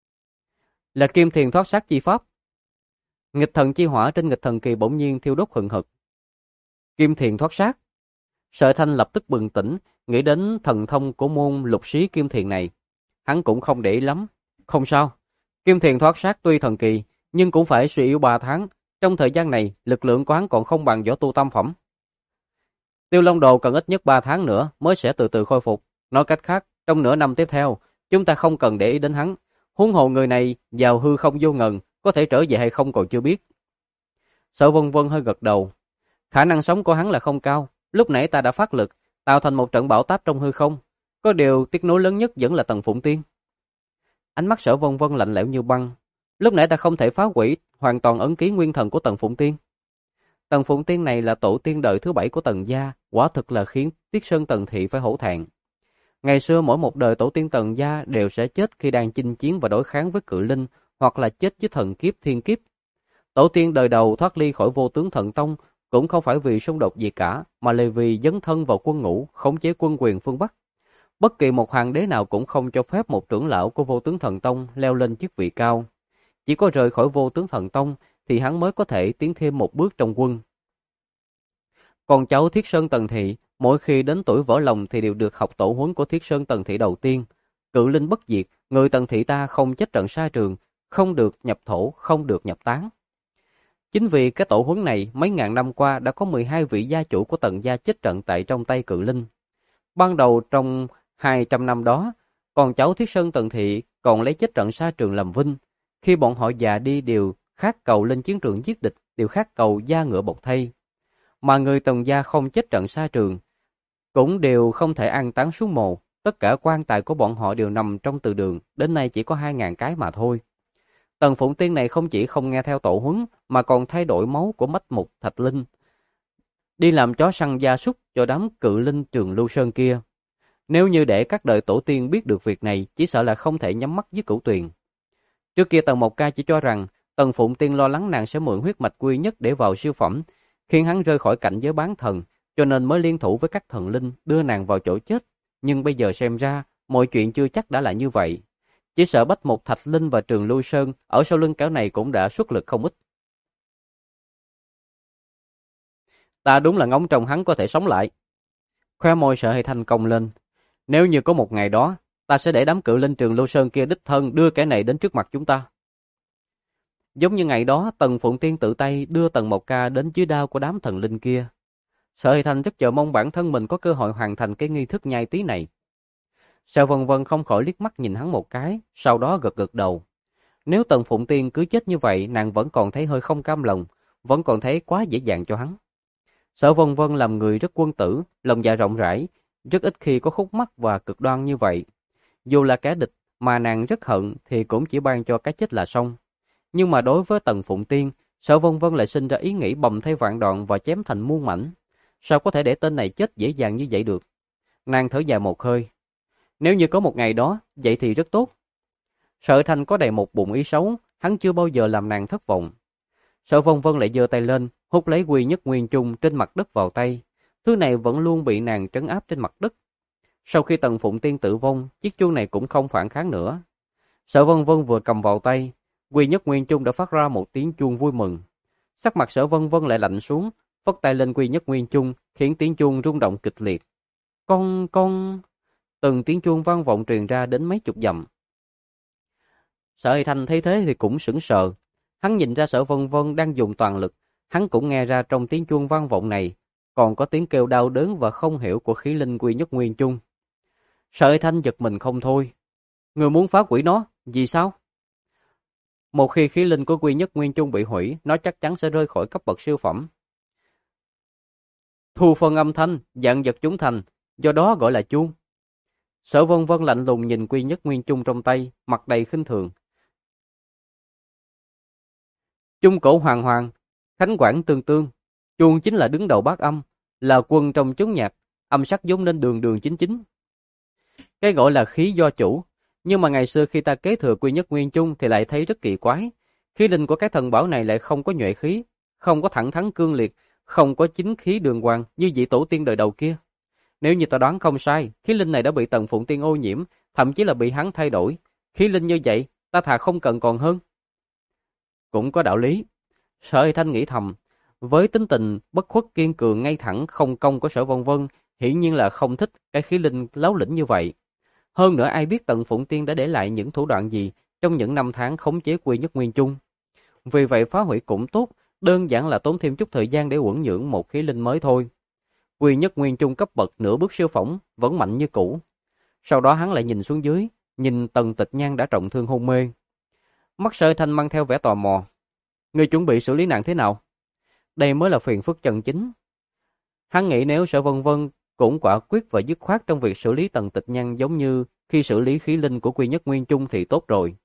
Là Kim Thiền thoát sát chi pháp. Nghịch thần chi hỏa trên nghịch thần kỳ bỗng nhiên thiêu đốt hừng hực. Kim Thiền thoát sát. Sở Thanh lập tức bừng tỉnh, nghĩ đến thần thông của môn lục xí Kim Thiền này. Hắn cũng không để ý lắm. Không sao, Kim Thiền thoát sát tuy thần kỳ, nhưng cũng phải suy yếu 3 tháng. Trong thời gian này, lực lượng của hắn còn không bằng võ tu tam phẩm. Tiêu Long Đồ cần ít nhất 3 tháng nữa mới sẽ từ từ khôi phục. Nói cách khác, trong nửa năm tiếp theo, chúng ta không cần để ý đến hắn. Huống hồ người này vào hư không vô ngần, có thể trở về hay không còn chưa biết. Sở Vân Vân hơi gật đầu. Khả năng sống của hắn là không cao. Lúc nãy ta đã phát lực, tạo thành một trận bão táp trong hư không. Có điều tiếc nuối lớn nhất vẫn là Tần Phụng Tiên. Ánh mắt Sở Vân Vân lạnh lẽo như băng. Lúc nãy ta không thể phá hủy hoàn toàn ấn ký nguyên thần của Tần Phụng Tiên. Tần Phụng Tiên này là tổ tiên đời thứ 7 của Tần gia, quả thực là khiến Tiết Sơn Tần thị phải hổ thẹn. Ngày xưa mỗi một đời tổ tiên Tần gia đều sẽ chết khi đang chinh chiến và đối kháng với cự linh, hoặc là chết với thần kiếp thiên kiếp. Tổ tiên đời đầu thoát ly khỏi Vô Tướng Thần Tông cũng không phải vì xung đột gì cả, mà là vì dấn thân vào quân ngũ, khống chế quân quyền phương Bắc. Bất kỳ một hoàng đế nào cũng không cho phép một trưởng lão của Vô Tướng Thần Tông leo lên chức vị cao. Chỉ có rời khỏi Vô Tướng Thần Tông thì hắn mới có thể tiến thêm một bước trong quân. Còn cháu Thiết Sơn Tần thị, mỗi khi đến tuổi vỡ lòng thì đều được học tổ huấn của Thiết Sơn Tần thị đầu tiên. Cự linh bất diệt, người Tần thị ta không chết trận sa trường, không được nhập thổ, không được nhập tán. Chính vì cái tổ huấn này, mấy ngàn năm qua đã có 12 vị gia chủ của Tần gia chết trận tại trong tay cự linh. Ban đầu trong 200 năm đó, còn cháu Thiết Sơn Tần thị còn lấy chết trận sa trường làm vinh. Khi bọn họ già đi đều khát cầu lên chiến trường giết địch, đều khát cầu da ngựa bọc thây. Mà người Tần gia không chết trận sa trường, cũng đều không thể an táng xuống mồ. Tất cả quan tài của bọn họ đều nằm trong từ đường, đến nay chỉ có 2.000 cái mà thôi. Tần Phụng Tiên này không chỉ không nghe theo tổ huấn, mà còn thay đổi máu của Mách Mục Thạch Linh, đi làm chó săn gia súc cho đám cự linh Trường Lưu Sơn kia. Nếu như để các đời tổ tiên biết được việc này, chỉ sợ là không thể nhắm mắt với Cửu Tuyền. Trước kia Tần Mộc Ca chỉ cho rằng Tần Phụng Tiên lo lắng nàng sẽ mượn huyết mạch quy nhất để vào siêu phẩm, khiến hắn rơi khỏi cảnh giới bán thần, cho nên mới liên thủ với các thần linh đưa nàng vào chỗ chết. Nhưng bây giờ xem ra, mọi chuyện chưa chắc đã là như vậy. Chỉ sợ Bách Mục Thạch Linh và Trường Lưu Sơn ở sau lưng kéo này cũng đã xuất lực không ít. Ta đúng là ngóng trông hắn có thể sống lại. Khóe môi Sở Hy Thanh cong lên. Nếu như có một ngày đó, ta sẽ để đám cự linh Trường Lưu Sơn kia đích thân đưa kẻ này đến trước mặt chúng ta. Giống như ngày đó, Tần Phụng Tiên tự tay đưa Tần Mộc Ca đến dưới đao của đám thần linh kia. Sở Hy Thanh rất chờ mong bản thân mình có cơ hội hoàn thành cái nghi thức nhai tí này. Sở Vân Vân không khỏi liếc mắt nhìn hắn một cái, sau đó gật gật đầu. Nếu Tần Phụng Tiên cứ chết như vậy, nàng vẫn còn thấy hơi không cam lòng, vẫn còn thấy quá dễ dàng cho hắn. Sở Vân Vân làm người rất quân tử, lòng dạ rộng rãi, rất ít khi có khúc mắc và cực đoan như vậy. Dù là kẻ địch mà nàng rất hận thì cũng chỉ ban cho cái chết là xong. Nhưng mà đối với Tần Phụng Tiên, Sở Vân Vân lại sinh ra ý nghĩ bầm thay vạn đoạn và chém thành muôn mảnh. Sao có thể để tên này chết dễ dàng như vậy được? Nàng thở dài một hơi. Nếu như có một ngày đó, vậy thì rất tốt. Sở Thanh có đầy một bụng ý xấu, hắn chưa bao giờ làm nàng thất vọng. Sở Vân Vân lại giơ tay lên, hút lấy Quy Nhất Nguyên Chung trên mặt đất vào tay. Thứ này vẫn luôn bị nàng trấn áp trên mặt đất. Sau khi Tần Phụng Tiên tử vong, chiếc chuông này cũng không phản kháng nữa. Sở Vân Vân vừa cầm vào tay, Quy Nhất Nguyên Chung đã phát ra một tiếng chuông vui mừng. Sắc mặt Sở Vân Vân lại lạnh xuống, phất tay lên Quy Nhất Nguyên Chung, khiến tiếng chuông rung động kịch liệt. Con... Từng tiếng chuông vang vọng truyền ra đến mấy chục dặm. Sở Hy Thanh thấy thế thì cũng sững sờ. Hắn nhìn ra Sở Vân Vân đang dùng toàn lực, hắn cũng nghe ra trong tiếng chuông vang vọng này còn có tiếng kêu đau đớn và không hiểu của khí linh Quy Nhất Nguyên Chung. Sở Hy Thanh giật mình không thôi. Người muốn phá hủy nó, vì sao? Một khi khí linh của Quy Nhất Nguyên Chung bị hủy, nó chắc chắn sẽ rơi khỏi cấp bậc siêu phẩm. Thu phân âm thanh, dạng vật chúng thành, do đó gọi là chuông. Sở Vân Vân lạnh lùng nhìn Quy Nhất Nguyên Chung trong tay, mặt đầy khinh thường. Chung cổ hoàng hoàng, khánh quản tương tương, chuông chính là đứng đầu bát âm, là quân trong chốn nhạc, âm sắc giống nên đường đường chính chính. Cái gọi là khí do chủ, nhưng mà ngày xưa khi ta kế thừa Quy Nhất Nguyên Chung thì lại thấy rất kỳ quái. Khí linh của cái thần bảo này lại không có nhuệ khí, không có thẳng thắn cương liệt, không có chính khí đường hoàng như vị tổ tiên đời đầu kia. Nếu như ta đoán không sai, khí linh này đã bị Tần Phụng Tiên ô nhiễm, thậm chí là bị hắn thay đổi. Khí linh như vậy, ta thà không cần còn hơn. Cũng có đạo lý. Sở Hy Thanh nghĩ thầm, với tính tình bất khuất kiên cường ngay thẳng không công của Sở Vân Vân, hiển nhiên là không thích cái khí linh láo lĩnh như vậy. Hơn nữa ai biết Tần Phụng Tiên đã để lại những thủ đoạn gì trong những năm tháng khống chế Quy Nhất Nguyên Chung. Vì vậy phá hủy cũng tốt, đơn giản là tốn thêm chút thời gian để uẩn nhưỡng một khí linh mới thôi. Quy Nhất Nguyên Chung cấp bậc nửa bước siêu phỏng, vẫn mạnh như cũ. Sau đó hắn lại nhìn xuống dưới, nhìn Tần Tịch Nhan đã trọng thương hôn mê. Mắt Sở Thanh mang theo vẻ tò mò. Ngươi chuẩn bị xử lý nàng thế nào? Đây mới là phiền phức chân chính. Hắn nghĩ nếu Sở Vân Vân cũng quả quyết và dứt khoát trong việc xử lý Tần Tịch Nhan giống như khi xử lý khí linh của Quy Nhất Nguyên Chung thì tốt rồi.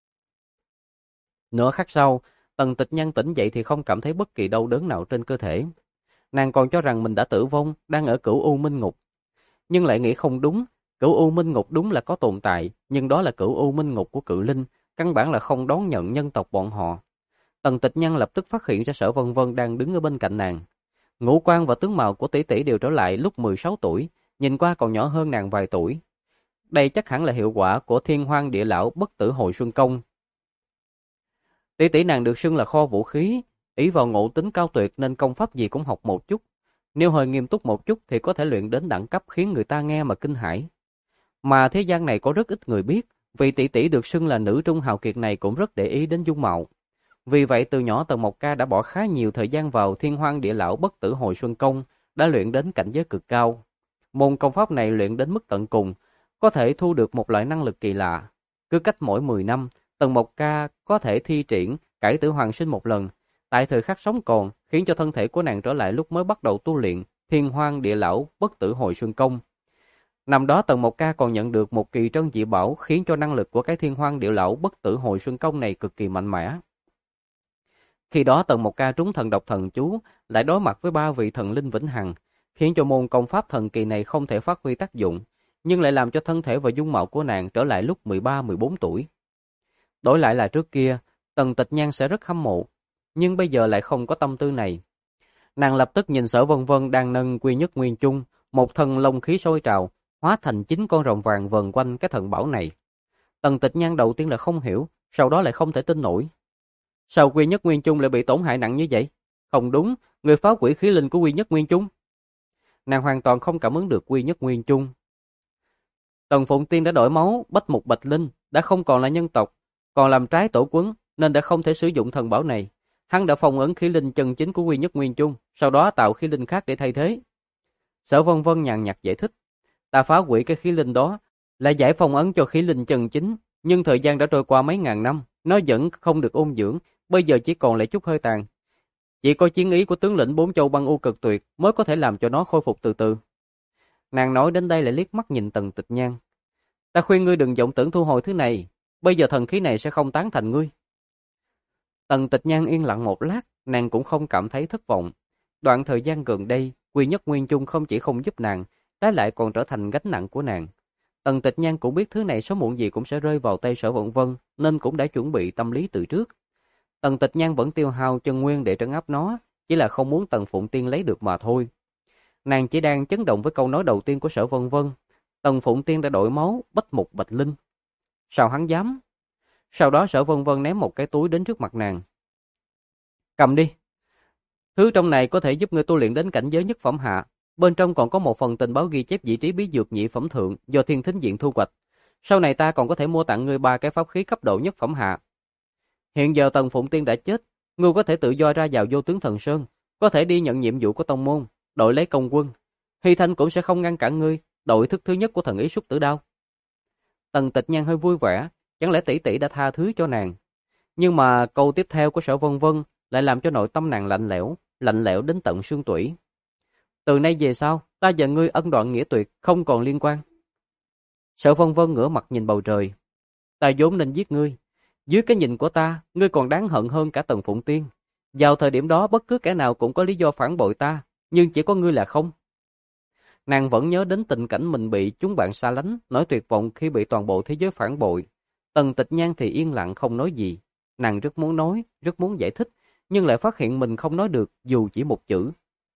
Nửa khắc sau, Tần Tịch Nhan tỉnh dậy thì không cảm thấy bất kỳ đau đớn nào trên cơ thể. Nàng còn cho rằng mình đã tử vong, đang ở Cửu U Minh Ngục. Nhưng lại nghĩ không đúng, Cửu U Minh Ngục đúng là có tồn tại, nhưng đó là Cửu U Minh Ngục của cự linh, căn bản là không đón nhận nhân tộc bọn họ. Tần Tịch Nhan lập tức phát hiện ra Sở Vân Vân đang đứng ở bên cạnh nàng. Ngũ quan và tướng mạo của tỷ tỷ đều trở lại lúc 16 tuổi, nhìn qua còn nhỏ hơn nàng vài tuổi. Đây chắc hẳn là hiệu quả của Thiên Hoang Địa Lão Bất Tử Hồi Xuân Công. Tỷ tỷ nàng được xưng là kho vũ khí, ỷ vào ngộ tính cao tuyệt nên công pháp gì cũng học một chút. Nếu hơi nghiêm túc một chút thì có thể luyện đến đẳng cấp khiến người ta nghe mà kinh hãi. Mà thế gian này có rất ít người biết, vì tỷ tỷ được xưng là nữ trung hào kiệt này cũng rất để ý đến dung mạo. Vì vậy từ nhỏ Tần Mộc Ca đã bỏ khá nhiều thời gian vào Thiên Hoang Địa Lão Bất Tử Hồi Xuân Công, đã luyện đến cảnh giới cực cao. Môn công pháp này luyện đến mức tận cùng, có thể thu được một loại năng lực kỳ lạ. Cứ cách mỗi 10 năm, Tần Mộc Ca có thể thi triển cải tử hoàng sinh một lần, tại thời khắc sống còn, khiến cho thân thể của nàng trở lại lúc mới bắt đầu tu luyện Thiên Hoang Địa Lão Bất Tử Hồi Xuân Công. Năm đó Tần Mộc Ca còn nhận được một kỳ trân dị bảo khiến cho năng lực của cái Thiên Hoang Địa Lão Bất Tử Hồi Xuân Công này cực kỳ mạnh mẽ. Khi đó Tần Mộc Ca trúng thần độc thần chú, lại đối mặt với 3 vị thần linh vĩnh hằng, khiến cho môn công pháp thần kỳ này không thể phát huy tác dụng, nhưng lại làm cho thân thể và dung mạo của nàng trở lại lúc 13-14 tuổi. Đổi lại là trước kia, Tần Tịch Nhan sẽ rất hâm mộ, nhưng bây giờ lại không có tâm tư này. Nàng lập tức nhìn Sở Vân Vân đang nâng Quy Nhất Nguyên Chung, một thân long khí sôi trào, hóa thành 9 con rồng vàng vần quanh cái thần bảo này. Tần Tịch Nhan đầu tiên là không hiểu, sau đó lại không thể tin nổi. Sao Quy Nhất Nguyên Chung lại bị tổn hại nặng như vậy? Không đúng, người phá hủy khí linh của Quy Nhất Nguyên Chung. Nàng hoàn toàn không cảm ứng được Quy Nhất Nguyên Chung. Tần Phụng Tiên đã đổi máu, Bách Mục Bạch Linh, đã không còn là nhân tộc, còn làm trái tổ quấn, nên đã không thể sử dụng thần bảo này. Hắn đã phong ấn khí linh chân chính của Quy Nhất Nguyên Chung, sau đó tạo khí linh khác để thay thế. Sở Vân Vân nhàn nhạt giải thích, ta phá hủy cái khí linh đó, là giải phong ấn cho khí linh chân chính, nhưng thời gian đã trôi qua mấy ngàn năm, nó vẫn không được ôn dưỡng, bây giờ chỉ còn lại chút hơi tàn. Chỉ có chiến ý của tướng lĩnh bốn châu băng u cực tuyệt mới có thể làm cho nó khôi phục từ từ. Nàng nói đến đây lại liếc mắt nhìn Tần Tịch Nhan. Ta khuyên ngươi đừng vọng tưởng thu hồi thứ này, bây giờ thần khí này sẽ không tán thành ngươi. Tần Tịch Nhan yên lặng một lát, nàng cũng không cảm thấy thất vọng. Đoạn thời gian gần đây, Quy Nhất Nguyên Chung không chỉ không giúp nàng, trái lại còn trở thành gánh nặng của nàng. Tần Tịch Nhan cũng biết thứ này sớm muộn gì cũng sẽ rơi vào tay Sở Vận Vân, nên cũng đã chuẩn bị tâm lý từ trước. Tần Tịch Nhan vẫn tiêu hao chân nguyên để trấn áp nó, chỉ là không muốn Tần Phụng Tiên lấy được mà thôi. Nàng chỉ đang chấn động với câu nói đầu tiên của Sở Vân Vân. Tần Phụng Tiên đã đổi máu, Bách Mục Bạch Linh. Sao hắn dám? Sau đó Sở Vân Vân ném một cái túi đến trước mặt nàng. Cầm đi. Thứ trong này có thể giúp ngươi tu luyện đến cảnh giới nhất phẩm hạ. Bên trong còn có một phần tình báo ghi chép vị trí bí dược nhị phẩm thượng do Thiên Thính Viện thu hoạch. Sau này ta còn có thể mua tặng ngươi 3 cái pháp khí cấp độ nhất phẩm hạ. Hiện giờ Tần Phụng Tiên đã chết, ngươi có thể tự do ra vào Vô Tướng Thần Sơn, có thể đi nhận nhiệm vụ của tông môn, đội lấy công quân. Hy Thanh cũng sẽ không ngăn cản ngươi, đội thức thứ nhất của thần ý Xuất Tử Đao. Tần Tịch Nhan hơi vui vẻ, chẳng lẽ tỷ tỷ đã tha thứ cho nàng? Nhưng mà câu tiếp theo của Sở Vân Vân lại làm cho nội tâm nàng lạnh lẽo đến tận xương tủy. Từ nay về sau, ta và ngươi ân đoạn nghĩa tuyệt, không còn liên quan. Sở Vân Vân ngửa mặt nhìn bầu trời. Ta vốn nên giết ngươi. Dưới cái nhìn của ta, ngươi còn đáng hận hơn cả Tần Phụng Tiên. Vào thời điểm đó bất cứ kẻ nào cũng có lý do phản bội ta, nhưng chỉ có ngươi là không. Nàng vẫn nhớ đến tình cảnh mình bị chúng bạn xa lánh, nỗi tuyệt vọng khi bị toàn bộ thế giới phản bội. Tần Tịch Nhan thì yên lặng không nói gì. Nàng rất muốn nói, rất muốn giải thích, nhưng lại phát hiện mình không nói được dù chỉ một chữ.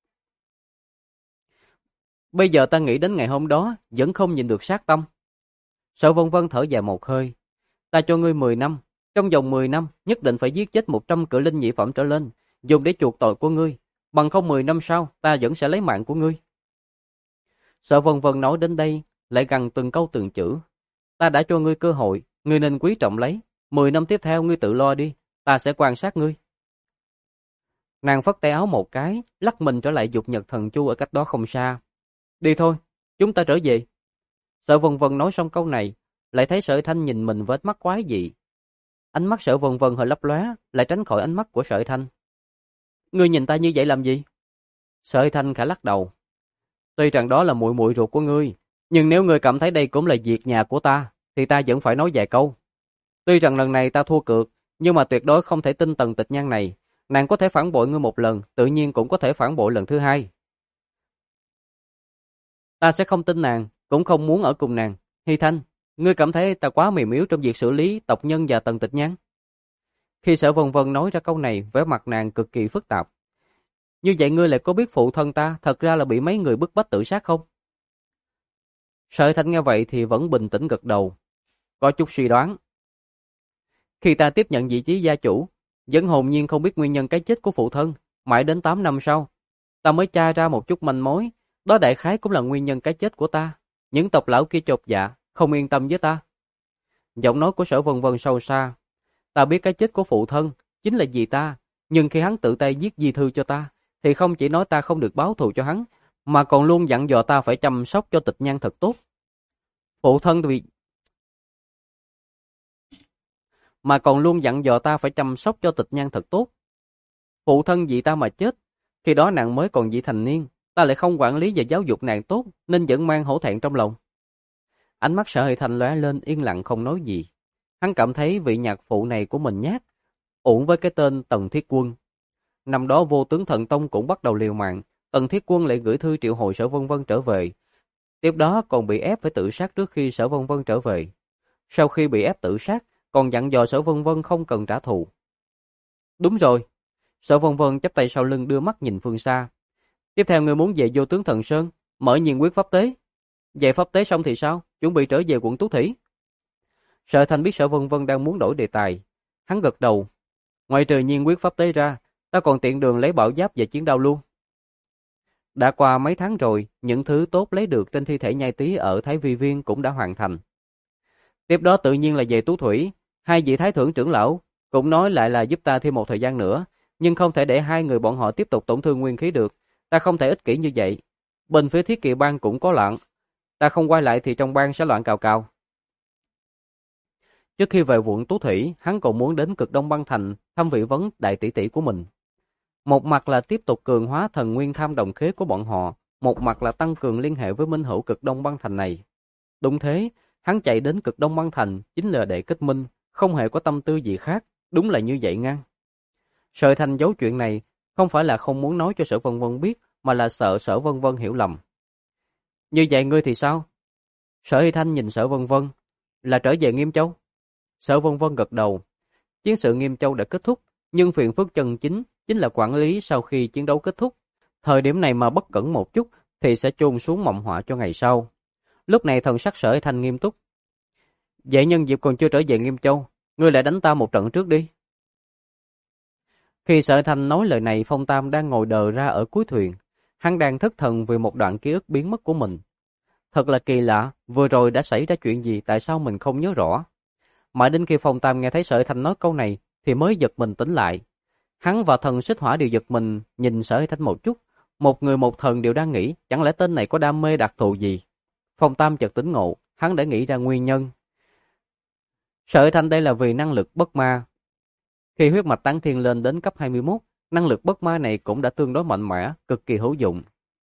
Bây giờ ta nghĩ đến ngày hôm đó, vẫn không nhìn được sát tâm. Sở Vân Vân thở dài một hơi. Ta cho ngươi 10 năm, trong vòng 10 năm nhất định phải giết chết 100 cự linh nhị phẩm trở lên, dùng để chuộc tội của ngươi. Bằng không 10 năm sau, ta vẫn sẽ lấy mạng của ngươi. Sở Vân Vân nói đến đây, lại gằn từng câu từng chữ. Ta đã cho ngươi cơ hội, ngươi nên quý trọng lấy. 10 năm tiếp theo ngươi tự lo đi, ta sẽ quan sát ngươi. Nàng phất tay áo một cái, lắc mình trở lại Dục Nhật Thần Chu ở cách đó không xa. Đi thôi, chúng ta trở về. Sở Vân Vân nói xong câu này, lại thấy Sở Thanh nhìn mình với ánh mắt quái dị. Ánh mắt Sở Vân Vân hơi lấp lóe, lại tránh khỏi ánh mắt của Sở Thanh. Ngươi nhìn ta như vậy làm gì? Sở Thanh khẽ lắc đầu. Tuy rằng đó là muội muội ruột của ngươi, nhưng nếu ngươi cảm thấy đây cũng là việc nhà của ta, thì ta vẫn phải nói vài câu. Tuy rằng lần này ta thua cược, nhưng mà tuyệt đối không thể tin Tần Tịch Nhan này. Nàng có thể phản bội ngươi một lần, tự nhiên cũng có thể phản bội lần thứ hai. Ta sẽ không tin nàng, cũng không muốn ở cùng nàng. Hy Thanh, ngươi cảm thấy ta quá mềm yếu trong việc xử lý tộc nhân và Tần Tịch Nhan? Khi Sở Vân Vân nói ra câu này, vẻ mặt nàng cực kỳ phức tạp. Như vậy ngươi lại có biết phụ thân ta thật ra là bị mấy người bức bách tự sát không? Sở Thanh nghe vậy thì vẫn bình tĩnh gật đầu. Có chút suy đoán. Khi ta tiếp nhận vị trí gia chủ, vẫn hồn nhiên không biết nguyên nhân cái chết của phụ thân. Mãi đến 8 năm sau, ta mới tra ra một chút manh mối. Đó đại khái cũng là nguyên nhân cái chết của ta. Những tộc lão kia chột dạ, không yên tâm với ta. Giọng nói của Sở Vân Vân sâu xa. Ta biết cái chết của phụ thân chính là vì ta, nhưng khi hắn tự tay viết di thư cho ta, thì không chỉ nói ta không được báo thù cho hắn, mà còn luôn dặn dò ta phải chăm sóc cho Tịch Nhan thật tốt. Phụ thân vì mà còn luôn dặn dò ta phải chăm sóc cho Tịch Nhan thật tốt. Phụ thân vì ta mà chết, khi đó nàng mới còn vị thành niên, ta lại không quản lý và giáo dục nàng tốt, nên vẫn mang hổ thẹn trong lòng. Ánh mắt Sở Hệ Thành lóe lên, yên lặng không nói gì. Hắn cảm thấy vị nhạc phụ này của mình nhát, ổn với cái tên Tần Thiết Quân. Năm đó Vô Tướng Thần Tông cũng bắt đầu liều mạng, Tần Thiết Quân lại gửi thư triệu hồi Sở Vân Vân trở về. Tiếp đó còn bị ép phải tự sát trước khi Sở Vân Vân trở về. Sau khi bị ép tự sát, còn dặn dò Sở Vân Vân không cần trả thù. Đúng rồi. Sở Vân Vân chắp tay sau lưng đưa mắt nhìn phương xa. Tiếp theo ngươi muốn về Vô Tướng Thần Sơn, mở nhiên quyết pháp tế. Về pháp tế xong thì sao? Chuẩn bị trở về quận Tú Thủy. Sở Thành biết Sở Vân Vân đang muốn đổi đề tài. Hắn gật đầu. Ngoài trừ nhiên quyết pháp tế ra, ta còn tiện đường lấy bảo giáp và chiến đao luôn. Đã qua mấy tháng rồi, những thứ tốt lấy được trên thi thể nhai tí ở Thái Vi Viên cũng đã hoàn thành. Tiếp đó tự nhiên là về Tú Thủy, hai vị thái thượng trưởng lão cũng nói lại là giúp ta thêm một thời gian nữa, nhưng không thể để hai người bọn họ tiếp tục tổn thương nguyên khí được, ta không thể ích kỷ như vậy. Bên phía Thiết Kỵ bang cũng có loạn, ta không quay lại thì trong bang sẽ loạn cào cào. Trước khi về quận Tú Thủy, hắn còn muốn đến Cực Đông Băng Thành thăm vị vấn đại tỷ tỷ của mình. Một mặt là tiếp tục cường hóa thần nguyên tham đồng khế của bọn họ, một mặt là tăng cường liên hệ với minh hữu Cực Đông Băng Thành này. Đúng thế, hắn chạy đến Cực Đông Băng Thành chính là để kết minh, không hề có tâm tư gì khác, đúng là như vậy ngang. Sở Thành giấu chuyện này, không phải là không muốn nói cho Sở Vân Vân biết, mà là sợ Sở Vân Vân hiểu lầm. Như vậy ngươi thì sao? Sở Hy Thanh nhìn Sở Vân Vân, là trở về Nghiêm Châu. Sở Vân Vân gật đầu. Chiến sự Nghiêm Châu đã kết thúc, nhưng phiền phức chân chính là quản lý sau khi chiến đấu kết thúc. Thời điểm này mà bất cẩn một chút thì sẽ chôn xuống mầm họa cho ngày sau. Lúc này thần sắc Sở Hy Thanh nghiêm túc. Vậy nhân dịp còn chưa trở về Nghiêm Châu, ngươi lại đánh ta một trận trước đi. Khi Sở Hy Thanh nói lời này, Phong Tam đang ngồi đờ ra ở cuối thuyền. Hắn đang thất thần vì một đoạn ký ức biến mất của mình. Thật là kỳ lạ, vừa rồi đã xảy ra chuyện gì tại sao mình không nhớ rõ. Mãi đến khi Phong Tam nghe thấy Sở Hy Thanh nói câu này thì mới giật mình tỉnh lại. Hắn và thần xích hỏa đều giật mình nhìn Sở Hy Thanh một chút. Một người một thần đều đang nghĩ chẳng lẽ tên này có đam mê đặc thù gì. Phong Tam chợt tỉnh ngộ, hắn đã nghĩ ra nguyên nhân. Sở Hy Thanh đây là vì năng lực bất ma. Khi huyết mạch tán thiên lên đến cấp 21, năng lực bất ma này cũng đã tương đối mạnh mẽ, cực kỳ hữu dụng.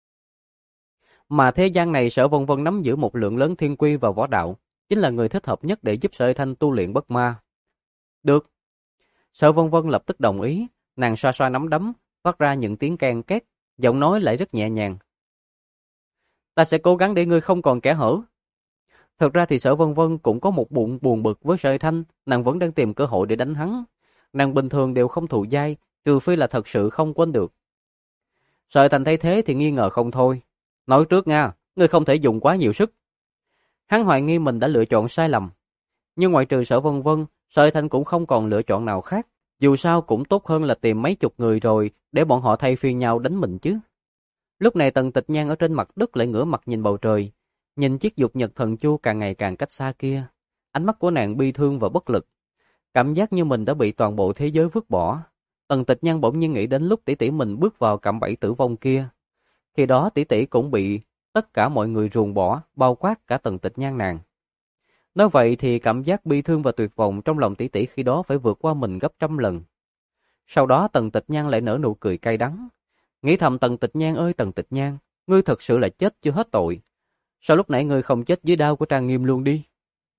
Mà thế gian này Sở Vân Vân nắm giữ một lượng lớn thiên quy và võ đạo, chính là người thích hợp nhất để giúp Sở Hy Thanh tu luyện bất ma. Được. Sở Vân Vân lập tức đồng ý, nàng xoa xoa nắm đấm, phát ra những tiếng keng két, giọng nói lại rất nhẹ nhàng. Ta sẽ cố gắng để ngươi không còn kẽ hở. Thật ra thì Sở Vân Vân cũng có một bụng buồn bực với Sở Hy Thanh, nàng vẫn đang tìm cơ hội để đánh hắn. Nàng bình thường đều không thù dai, trừ phi là thật sự không quên được. Sở Hy Thanh thấy thế thì nghi ngờ không thôi. Nói trước nha, ngươi không thể dùng quá nhiều sức. Hắn hoài nghi mình đã lựa chọn sai lầm. Nhưng ngoại trừ Sở Vân Vân, Sở Hy Thanh cũng không còn lựa chọn nào khác. Dù sao cũng tốt hơn là tìm mấy chục người rồi để bọn họ thay phiên nhau đánh mình chứ. Lúc này Tần Tịch Nhan ở trên mặt đất lại ngửa mặt nhìn bầu trời, nhìn chiếc dục nhật thần chu càng ngày càng cách xa kia. Ánh mắt của nàng bi thương và bất lực. Cảm giác như mình đã bị toàn bộ thế giới vứt bỏ. Tần Tịch Nhan bỗng nhiên nghĩ đến lúc tỷ tỷ mình bước vào cạm bẫy tử vong kia. Khi đó tỷ tỷ cũng bị tất cả mọi người ruồng bỏ, bao quát cả Tần Tịch Nhan nàng. Nói vậy thì cảm giác bi thương và tuyệt vọng trong lòng tỷ tỷ khi đó phải vượt qua mình gấp trăm lần. Sau đó Tần Tịch Nhan lại nở nụ cười cay đắng. Nghĩ thầm Tần Tịch Nhan ơi Tần Tịch Nhan, ngươi thật sự là chết chưa hết tội. Sao lúc nãy ngươi không chết dưới đao của Trang Nghiêm luôn đi?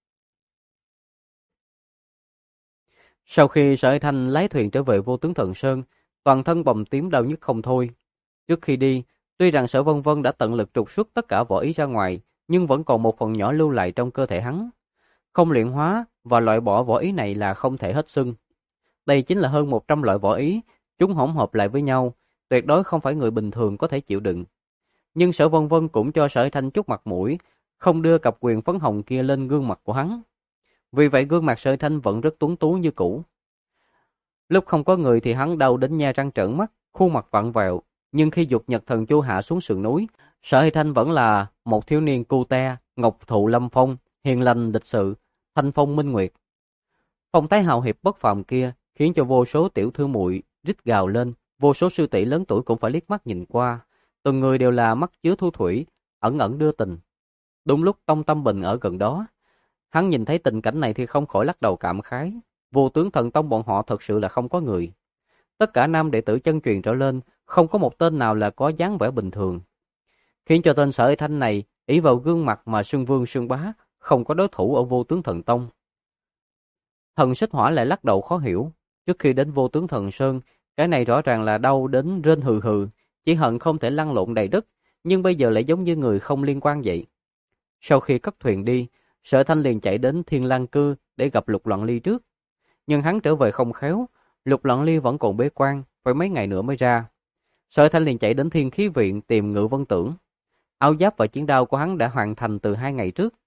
Sau khi Sở Hy Thanh lái thuyền trở về Vô Tướng Thần Sơn, toàn thân bầm tím đau nhức không thôi. Trước khi đi, tuy rằng Sở Vân Vân đã tận lực trục xuất tất cả võ ý ra ngoài, nhưng vẫn còn một phần nhỏ lưu lại trong cơ thể hắn. Không luyện hóa và loại bỏ võ ý này là không thể hết xưng. Đây chính là hơn 100 loại võ ý, chúng hỗn hợp lại với nhau, tuyệt đối không phải người bình thường có thể chịu đựng. Nhưng Sở Vân Vân cũng cho Sở Hy Thanh chút mặt mũi, không đưa cặp quyền phấn hồng kia lên gương mặt của hắn. Vì vậy gương mặt Sở Hy Thanh vẫn rất tuấn tú như cũ. Lúc không có người thì hắn đau đến nhe răng trợn mắt, khuôn mặt vặn vẹo, nhưng khi dục nhật thần chu hạ xuống sườn núi, Sở Hy Thanh vẫn là một thiếu niên cute, ngọc thụ lâm phong, hiền lành lịch sự, thanh phong minh nguyệt. Phong thái hào hiệp bất phàm kia khiến cho vô số tiểu thư muội rít gào lên, vô số sư tỷ lớn tuổi cũng phải liếc mắt nhìn qua, từng người đều là mắt chứa thu thủy, ẩn ẩn đưa tình. Đúng lúc Tông Tâm Bình ở gần đó, hắn nhìn thấy tình cảnh này thì không khỏi lắc đầu cảm khái, Vô Tướng Thần Tông bọn họ thật sự là không có người. Tất cả nam đệ tử chân truyền trở lên, không có một tên nào là có dáng vẻ bình thường. Khiến cho tên Sở Hy Thanh này ỷ vào gương mặt mà xưng vương xưng bá, không có đối thủ ở Vô Tướng Thần Tông. Thần Xích Hỏa lại lắc đầu khó hiểu, trước khi đến Vô Tướng Thần Sơn, cái này rõ ràng là đau đến rên hừ hừ, chỉ hận không thể lăn lộn đầy đất, nhưng bây giờ lại giống như người không liên quan vậy. Sau khi cất thuyền đi, Sở Thanh liền chạy đến Thiên Lang Cư để gặp Lục Loạn Ly trước. Nhưng hắn trở về không khéo, Lục Loạn Ly vẫn còn bế quan, phải mấy ngày nữa mới ra. Sở Thanh liền chạy đến Thiên Khí Viện tìm Ngự Vân Tưởng. Áo giáp và chiến đao của hắn đã hoàn thành từ 2 ngày trước.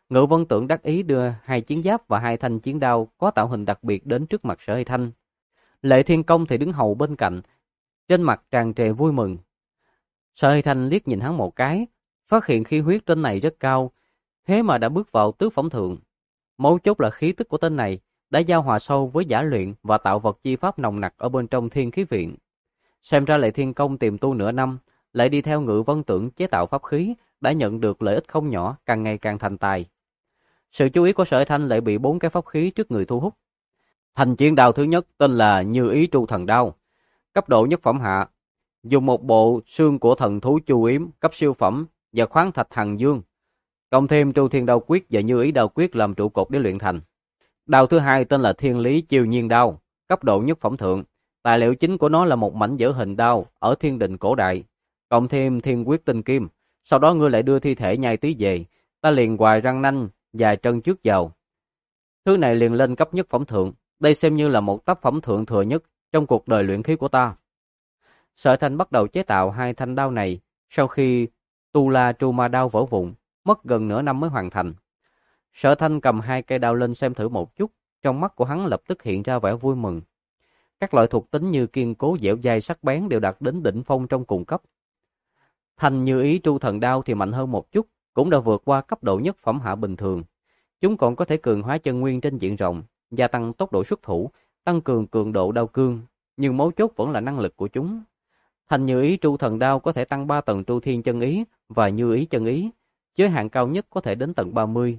Ngự Vân Tưởng đắc ý đưa hai chiến giáp và hai thanh chiến đao có tạo hình đặc biệt đến trước mặt Sở Hay Thanh. Lệ Thiên Công thì đứng hầu bên cạnh, trên mặt tràn trề vui mừng. Sở Hay Thanh liếc nhìn hắn một cái, phát hiện khí huyết tên này rất cao, thế mà đã bước vào tứ phẩm thượng. Mấu chốt là khí tức của tên này đã giao hòa sâu với giả luyện và tạo vật chi pháp nồng nặc ở bên trong Thiên Khí Viện. Xem ra Lệ Thiên Công tìm tu nửa năm, lại đi theo Ngự Vân Tưởng chế tạo pháp khí, đã nhận được lợi ích không nhỏ, càng ngày càng thành tài. Sự chú ý của Sở Hay Thanh lại bị 4 cái pháp khí trước người thu hút. Thanh chiến đao thứ nhất tên là Như Ý Tru Thần Đao, cấp độ nhất phẩm hạ, dùng một bộ xương của thần thú Chu Yếm cấp siêu phẩm và khoáng thạch Hằng Dương, cộng thêm Tru Thiên Đao Quyết và Như Ý Đao Quyết làm trụ cột để luyện thành. Đao thứ hai tên là Thiên Lý Chiêu Nhiên Đao, cấp độ nhất phẩm thượng. Tài liệu chính của nó là một mảnh vỡ hình đao ở thiên đình cổ đại, cộng thêm thiên quyết tinh kim. Sau đó ngươi lại đưa thi thể nhai tí về, ta liền hoài răng nanh dài chân trước vào. Thứ này liền lên cấp nhất phẩm thượng, đây xem như là một tác phẩm thượng thừa nhất trong cuộc đời luyện khí của ta. Sở Thanh bắt đầu chế tạo hai thanh đao này sau khi Tu La Tru Ma Đao vỡ vụn, mất gần nửa năm mới hoàn thành. Sở Thanh cầm hai cây đao lên xem thử một chút, trong mắt của hắn lập tức hiện ra vẻ vui mừng. Các loại thuộc tính như kiên cố, dẻo dai, sắc bén đều đạt đến đỉnh phong trong cùng cấp. Thanh Như Ý Tru Thần Đao thì mạnh hơn một chút, cũng đã vượt qua cấp độ nhất phẩm hạ bình thường. Chúng còn có thể cường hóa chân nguyên trên diện rộng, gia tăng tốc độ xuất thủ, tăng cường cường độ đao cương, nhưng mấu chốt vẫn là năng lực của chúng. Thanh Như Ý Tru Thần Đao có thể tăng 3 tầng Tru Thiên chân ý và Như Ý chân ý, giới hạn cao nhất có thể đến tầng 30.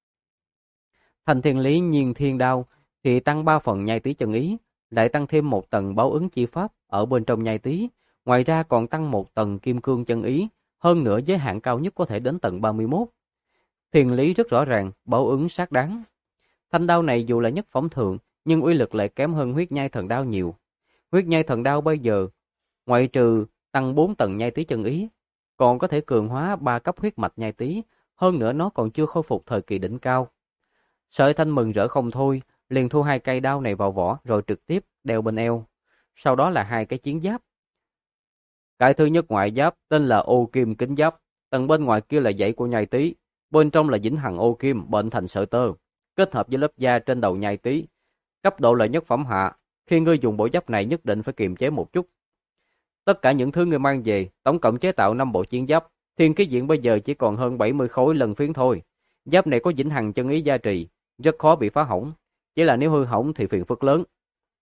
Thanh Thiên Lý Nhiên Thiên Đao thì tăng 3 phần nhai tí chân ý, lại tăng thêm một tầng báo ứng chi pháp ở bên trong nhai tí, ngoài ra còn tăng một tầng kim cương chân ý, hơn nữa giới hạn cao nhất có thể đến tầng 31. Thiên lý rất rõ ràng, báo ứng xác đáng. Thanh đao này dù là nhất phẩm thượng, nhưng uy lực lại kém hơn huyết nhai thần đao nhiều. Huyết nhai thần đao bây giờ, ngoại trừ tăng 4 tầng nhai tí chân ý, còn có thể cường hóa 3 cấp huyết mạch nhai tí, hơn nữa nó còn chưa khôi phục thời kỳ đỉnh cao. Sở Thanh mừng rỡ không thôi, liền thu hai cây đao này vào vỏ rồi trực tiếp đeo bên eo. Sau đó là hai cái chiến giáp. Cái thứ nhất ngoại giáp tên là Ô Kim Kính Giáp, tầng bên ngoài kia là dãy của nhai tí, bên trong là vĩnh hằng ô kim bệnh thành sợi tơ, kết hợp với lớp da trên đầu nhai tí. Cấp độ là nhất phẩm hạ, khi ngươi dùng bộ giáp này nhất định phải kiềm chế một chút. Tất cả những thứ ngươi mang về, tổng cộng chế tạo 5 bộ chiến giáp, Thiên Khí Viện bây giờ chỉ còn hơn 70 khối lần phiến thôi. Giáp này có vĩnh hằng chân ý gia trì, rất khó bị phá hỏng, chỉ là nếu hư hỏng thì phiền phức lớn.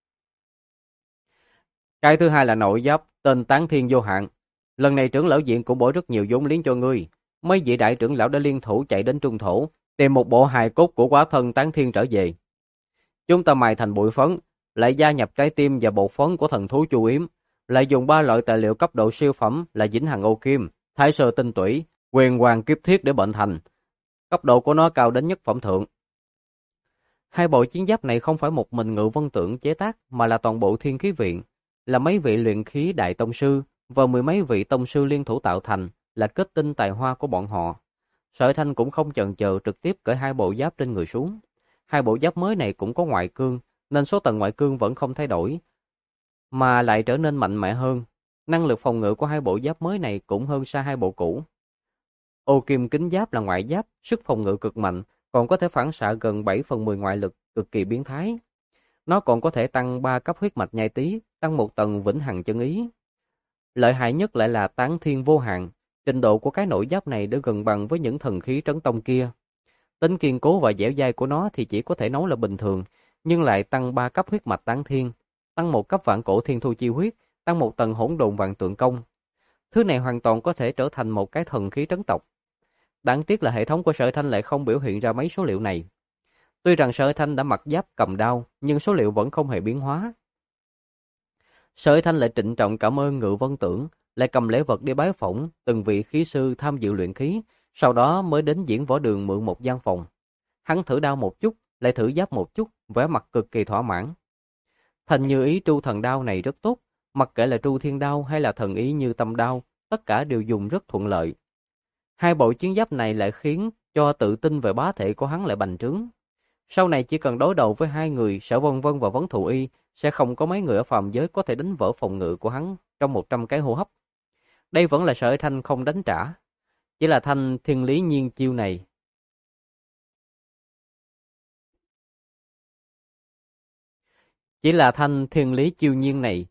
Cái thứ hai là nội giáp, tên Tán Thiên Vô Hạn. Lần này trưởng lão viện cũng bỏ rất nhiều vốn liếng cho ngươi. Mấy vị đại trưởng lão đã liên thủ chạy đến Trung Thổ, tìm một bộ hài cốt của quá thân Tán Thiên trở về. Chúng ta mài thành bụi phấn, lại gia nhập trái tim và bột phấn của thần thú Chu Yếm, lại dùng 3 loại tài liệu cấp độ siêu phẩm là vĩnh hằng ô kim, thái sơ tinh tủy, huyền hoàng kiếp thiết để bệnh thành. Cấp độ của nó cao đến nhất phẩm thượng. Hai bộ chiến giáp này không phải một mình Ngự Vân Tưởng chế tác, mà là toàn bộ Thiên Khí Viện, là mấy vị luyện khí đại tông sư và mười mấy vị tông sư liên thủ tạo thành, là kết tinh tài hoa của bọn họ. Sở Thanh cũng không chần chờ, trực tiếp cởi hai bộ giáp trên người xuống. Hai bộ giáp mới này cũng có ngoại cương, nên số tầng ngoại cương vẫn không thay đổi, mà lại trở nên mạnh mẽ hơn. Năng lực phòng ngự của hai bộ giáp mới này cũng hơn xa hai bộ cũ. Ô Kim Kính Giáp là ngoại giáp, sức phòng ngự cực mạnh, còn có thể phản xạ gần 7/10 ngoại lực, cực kỳ biến thái. Nó còn có thể tăng 3 cấp huyết mạch nhai tí, tăng một tầng vĩnh hằng chân ý. Lợi hại nhất lại là Tán Thiên Vô Hạn, trình độ của cái nội giáp này đã gần bằng với những thần khí trấn tông kia. Tính kiên cố và dẻo dai của nó thì chỉ có thể nói là bình thường, nhưng lại tăng 3 cấp huyết mạch Tán Thiên, tăng một cấp vạn cổ thiên thu chi huyết, tăng một tầng hỗn độn vạn tượng công. Thứ này hoàn toàn có thể trở thành một cái thần khí trấn tộc. Đáng tiếc là hệ thống của Sở Thanh lại không biểu hiện ra mấy số liệu này. Tuy rằng Sở Thanh đã mặc giáp cầm đao, nhưng số liệu vẫn không hề biến hóa. Sở Thanh lại trịnh trọng cảm ơn Ngự Vân Tưởng, lại cầm lễ vật đi bái phỏng từng vị khí sư tham dự luyện khí, sau đó mới đến diễn võ đường mượn một gian phòng. Hắn thử đao một chút, lại thử giáp một chút, vẻ mặt cực kỳ thỏa mãn. Thành Như Ý Tru Thần Đao này rất tốt, mặc kệ là Tru Thiên Đao hay là Thần Ý Như Tâm Đao, tất cả đều dùng rất thuận lợi. Hai bộ chiến giáp này lại khiến cho tự tin về bá thể của hắn lại bành trướng. Sau này chỉ cần đối đầu với hai người Sở Vân Vân và Vấn Thụ Y, sẽ không có mấy người ở phàm giới có thể đánh vỡ phòng ngự của hắn trong 100 cái hô hấp. Đây vẫn là Sở Thanh không đánh trả, chỉ là thanh thiên lý nhiên chiêu này. Chỉ là thanh thiên lý chiêu nhiên này,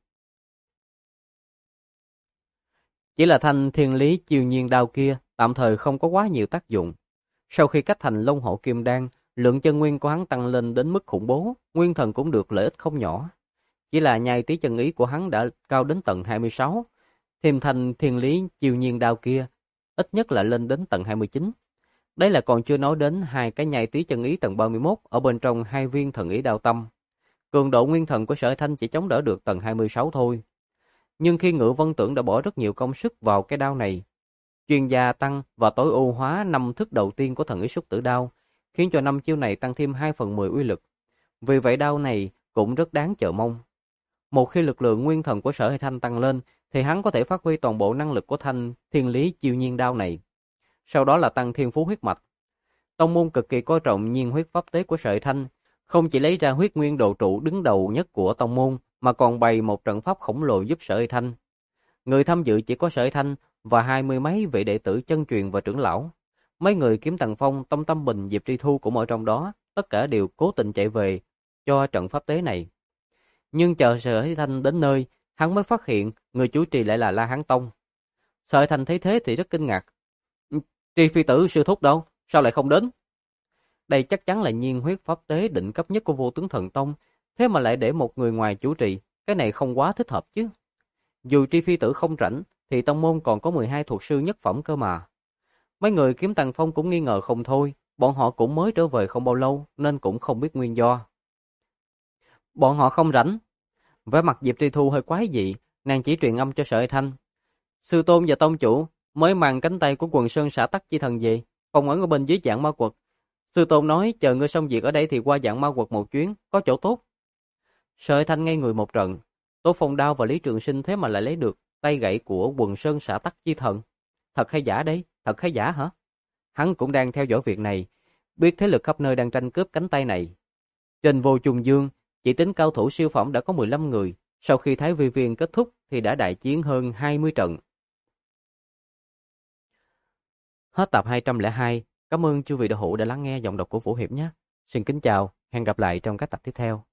chỉ là thanh thiên lý chiêu nhiên đao kia tạm thời không có quá nhiều tác dụng. Sau khi cách thành Long Hổ Kim Đan, lượng chân nguyên của hắn tăng lên đến mức khủng bố, nguyên thần cũng được lợi ích không nhỏ. Chỉ là nhai tí chân ý của hắn đã cao đến tầng 26, thêm thanh thiên lý chiêu nhiên đao kia, ít nhất là lên đến tầng 29. Đấy là còn chưa nói đến hai cái nhai tí chân ý tầng 31 ở bên trong hai viên thần ý đao tâm. Cường độ nguyên thần của Sở Thanh chỉ chống đỡ được tầng 26 thôi. Nhưng khi Ngự Vân Tưởng đã bỏ rất nhiều công sức vào cái đao này, chuyên gia tăng và tối ưu hóa 5 thức đầu tiên của thần ý xúc tử đao, khiến cho 5 chiêu này tăng thêm 2/10 uy lực. Vì vậy đao này cũng rất đáng chờ mong. Một khi lực lượng nguyên thần của Sở Thanh tăng lên, thì hắn có thể phát huy toàn bộ năng lực của thanh thiên lý chiêu nhiên đao này. Sau đó là tăng thiên phú huyết mạch. Tông môn cực kỳ coi trọng nhiên huyết pháp tế của Sở Thanh, không chỉ lấy ra huyết nguyên đồ trụ đứng đầu nhất của tông môn, mà còn bày một trận pháp khổng lồ giúp Sở Thanh. Người tham dự chỉ có Sở Thanh và 20 mấy vị đệ tử chân truyền và trưởng lão. Mấy người Kiếm Tần Phong, Tông Tâm Bình, Diệp Tri Thu cũng ở trong đó, tất cả đều cố tình chạy về cho trận pháp tế này. Nhưng chờ Sở Thanh đến nơi, hắn mới phát hiện người chủ trì lại là La Hán Tông. Sở Thanh thấy thế thì rất kinh ngạc. Tri phi tử sư thúc đâu? Sao lại không đến? Đây chắc chắn là nhiên huyết pháp tế đỉnh cấp nhất của Vô Tướng Thần Tông, thế mà lại để một người ngoài chủ trì, cái này không quá thích hợp chứ. Dù Tri phi tử không rảnh, thì tông môn còn có 12 thuộc sư nhất phẩm cơ mà. Mấy người Kiếm Tần Phong cũng nghi ngờ không thôi, bọn họ cũng mới trở về không bao lâu nên cũng không biết nguyên do. Bọn họ không rảnh. Vẻ mặt Diệp Tri Thu hơi quái dị, nàng chỉ truyền âm cho Sở Thanh. Sư tôn và tông chủ mới mang cánh tay của Quần Sơn Xã Tắc Chi Thần về, phòng ẩn ở bên dưới Dạng Ma Quật. Sư tôn nói chờ ngươi xong việc ở đây thì qua Dạng Ma Quật một chuyến, có chỗ tốt. Sở Thanh ngây người một trận, Tô Phong Đao và Lý Trường Sinh thế mà lại lấy được tay gậy của Quần Sơn Xã Tắc Chi Thần. Thật hay giả đấy? Thật hay giả hả? Hắn cũng đang theo dõi việc này, biết thế lực khắp nơi đang tranh cướp cánh tay này. Trên Vô Trùng Dương, chỉ tính cao thủ siêu phẩm đã có 15 người, sau khi Thái Vi Viên kết thúc thì đã đại chiến hơn 20 trận. Hết tập 202, cảm ơn chư vị đạo hữu đã lắng nghe giọng đọc của Vũ Hiệp nhé. Xin kính chào, hẹn gặp lại trong các tập tiếp theo.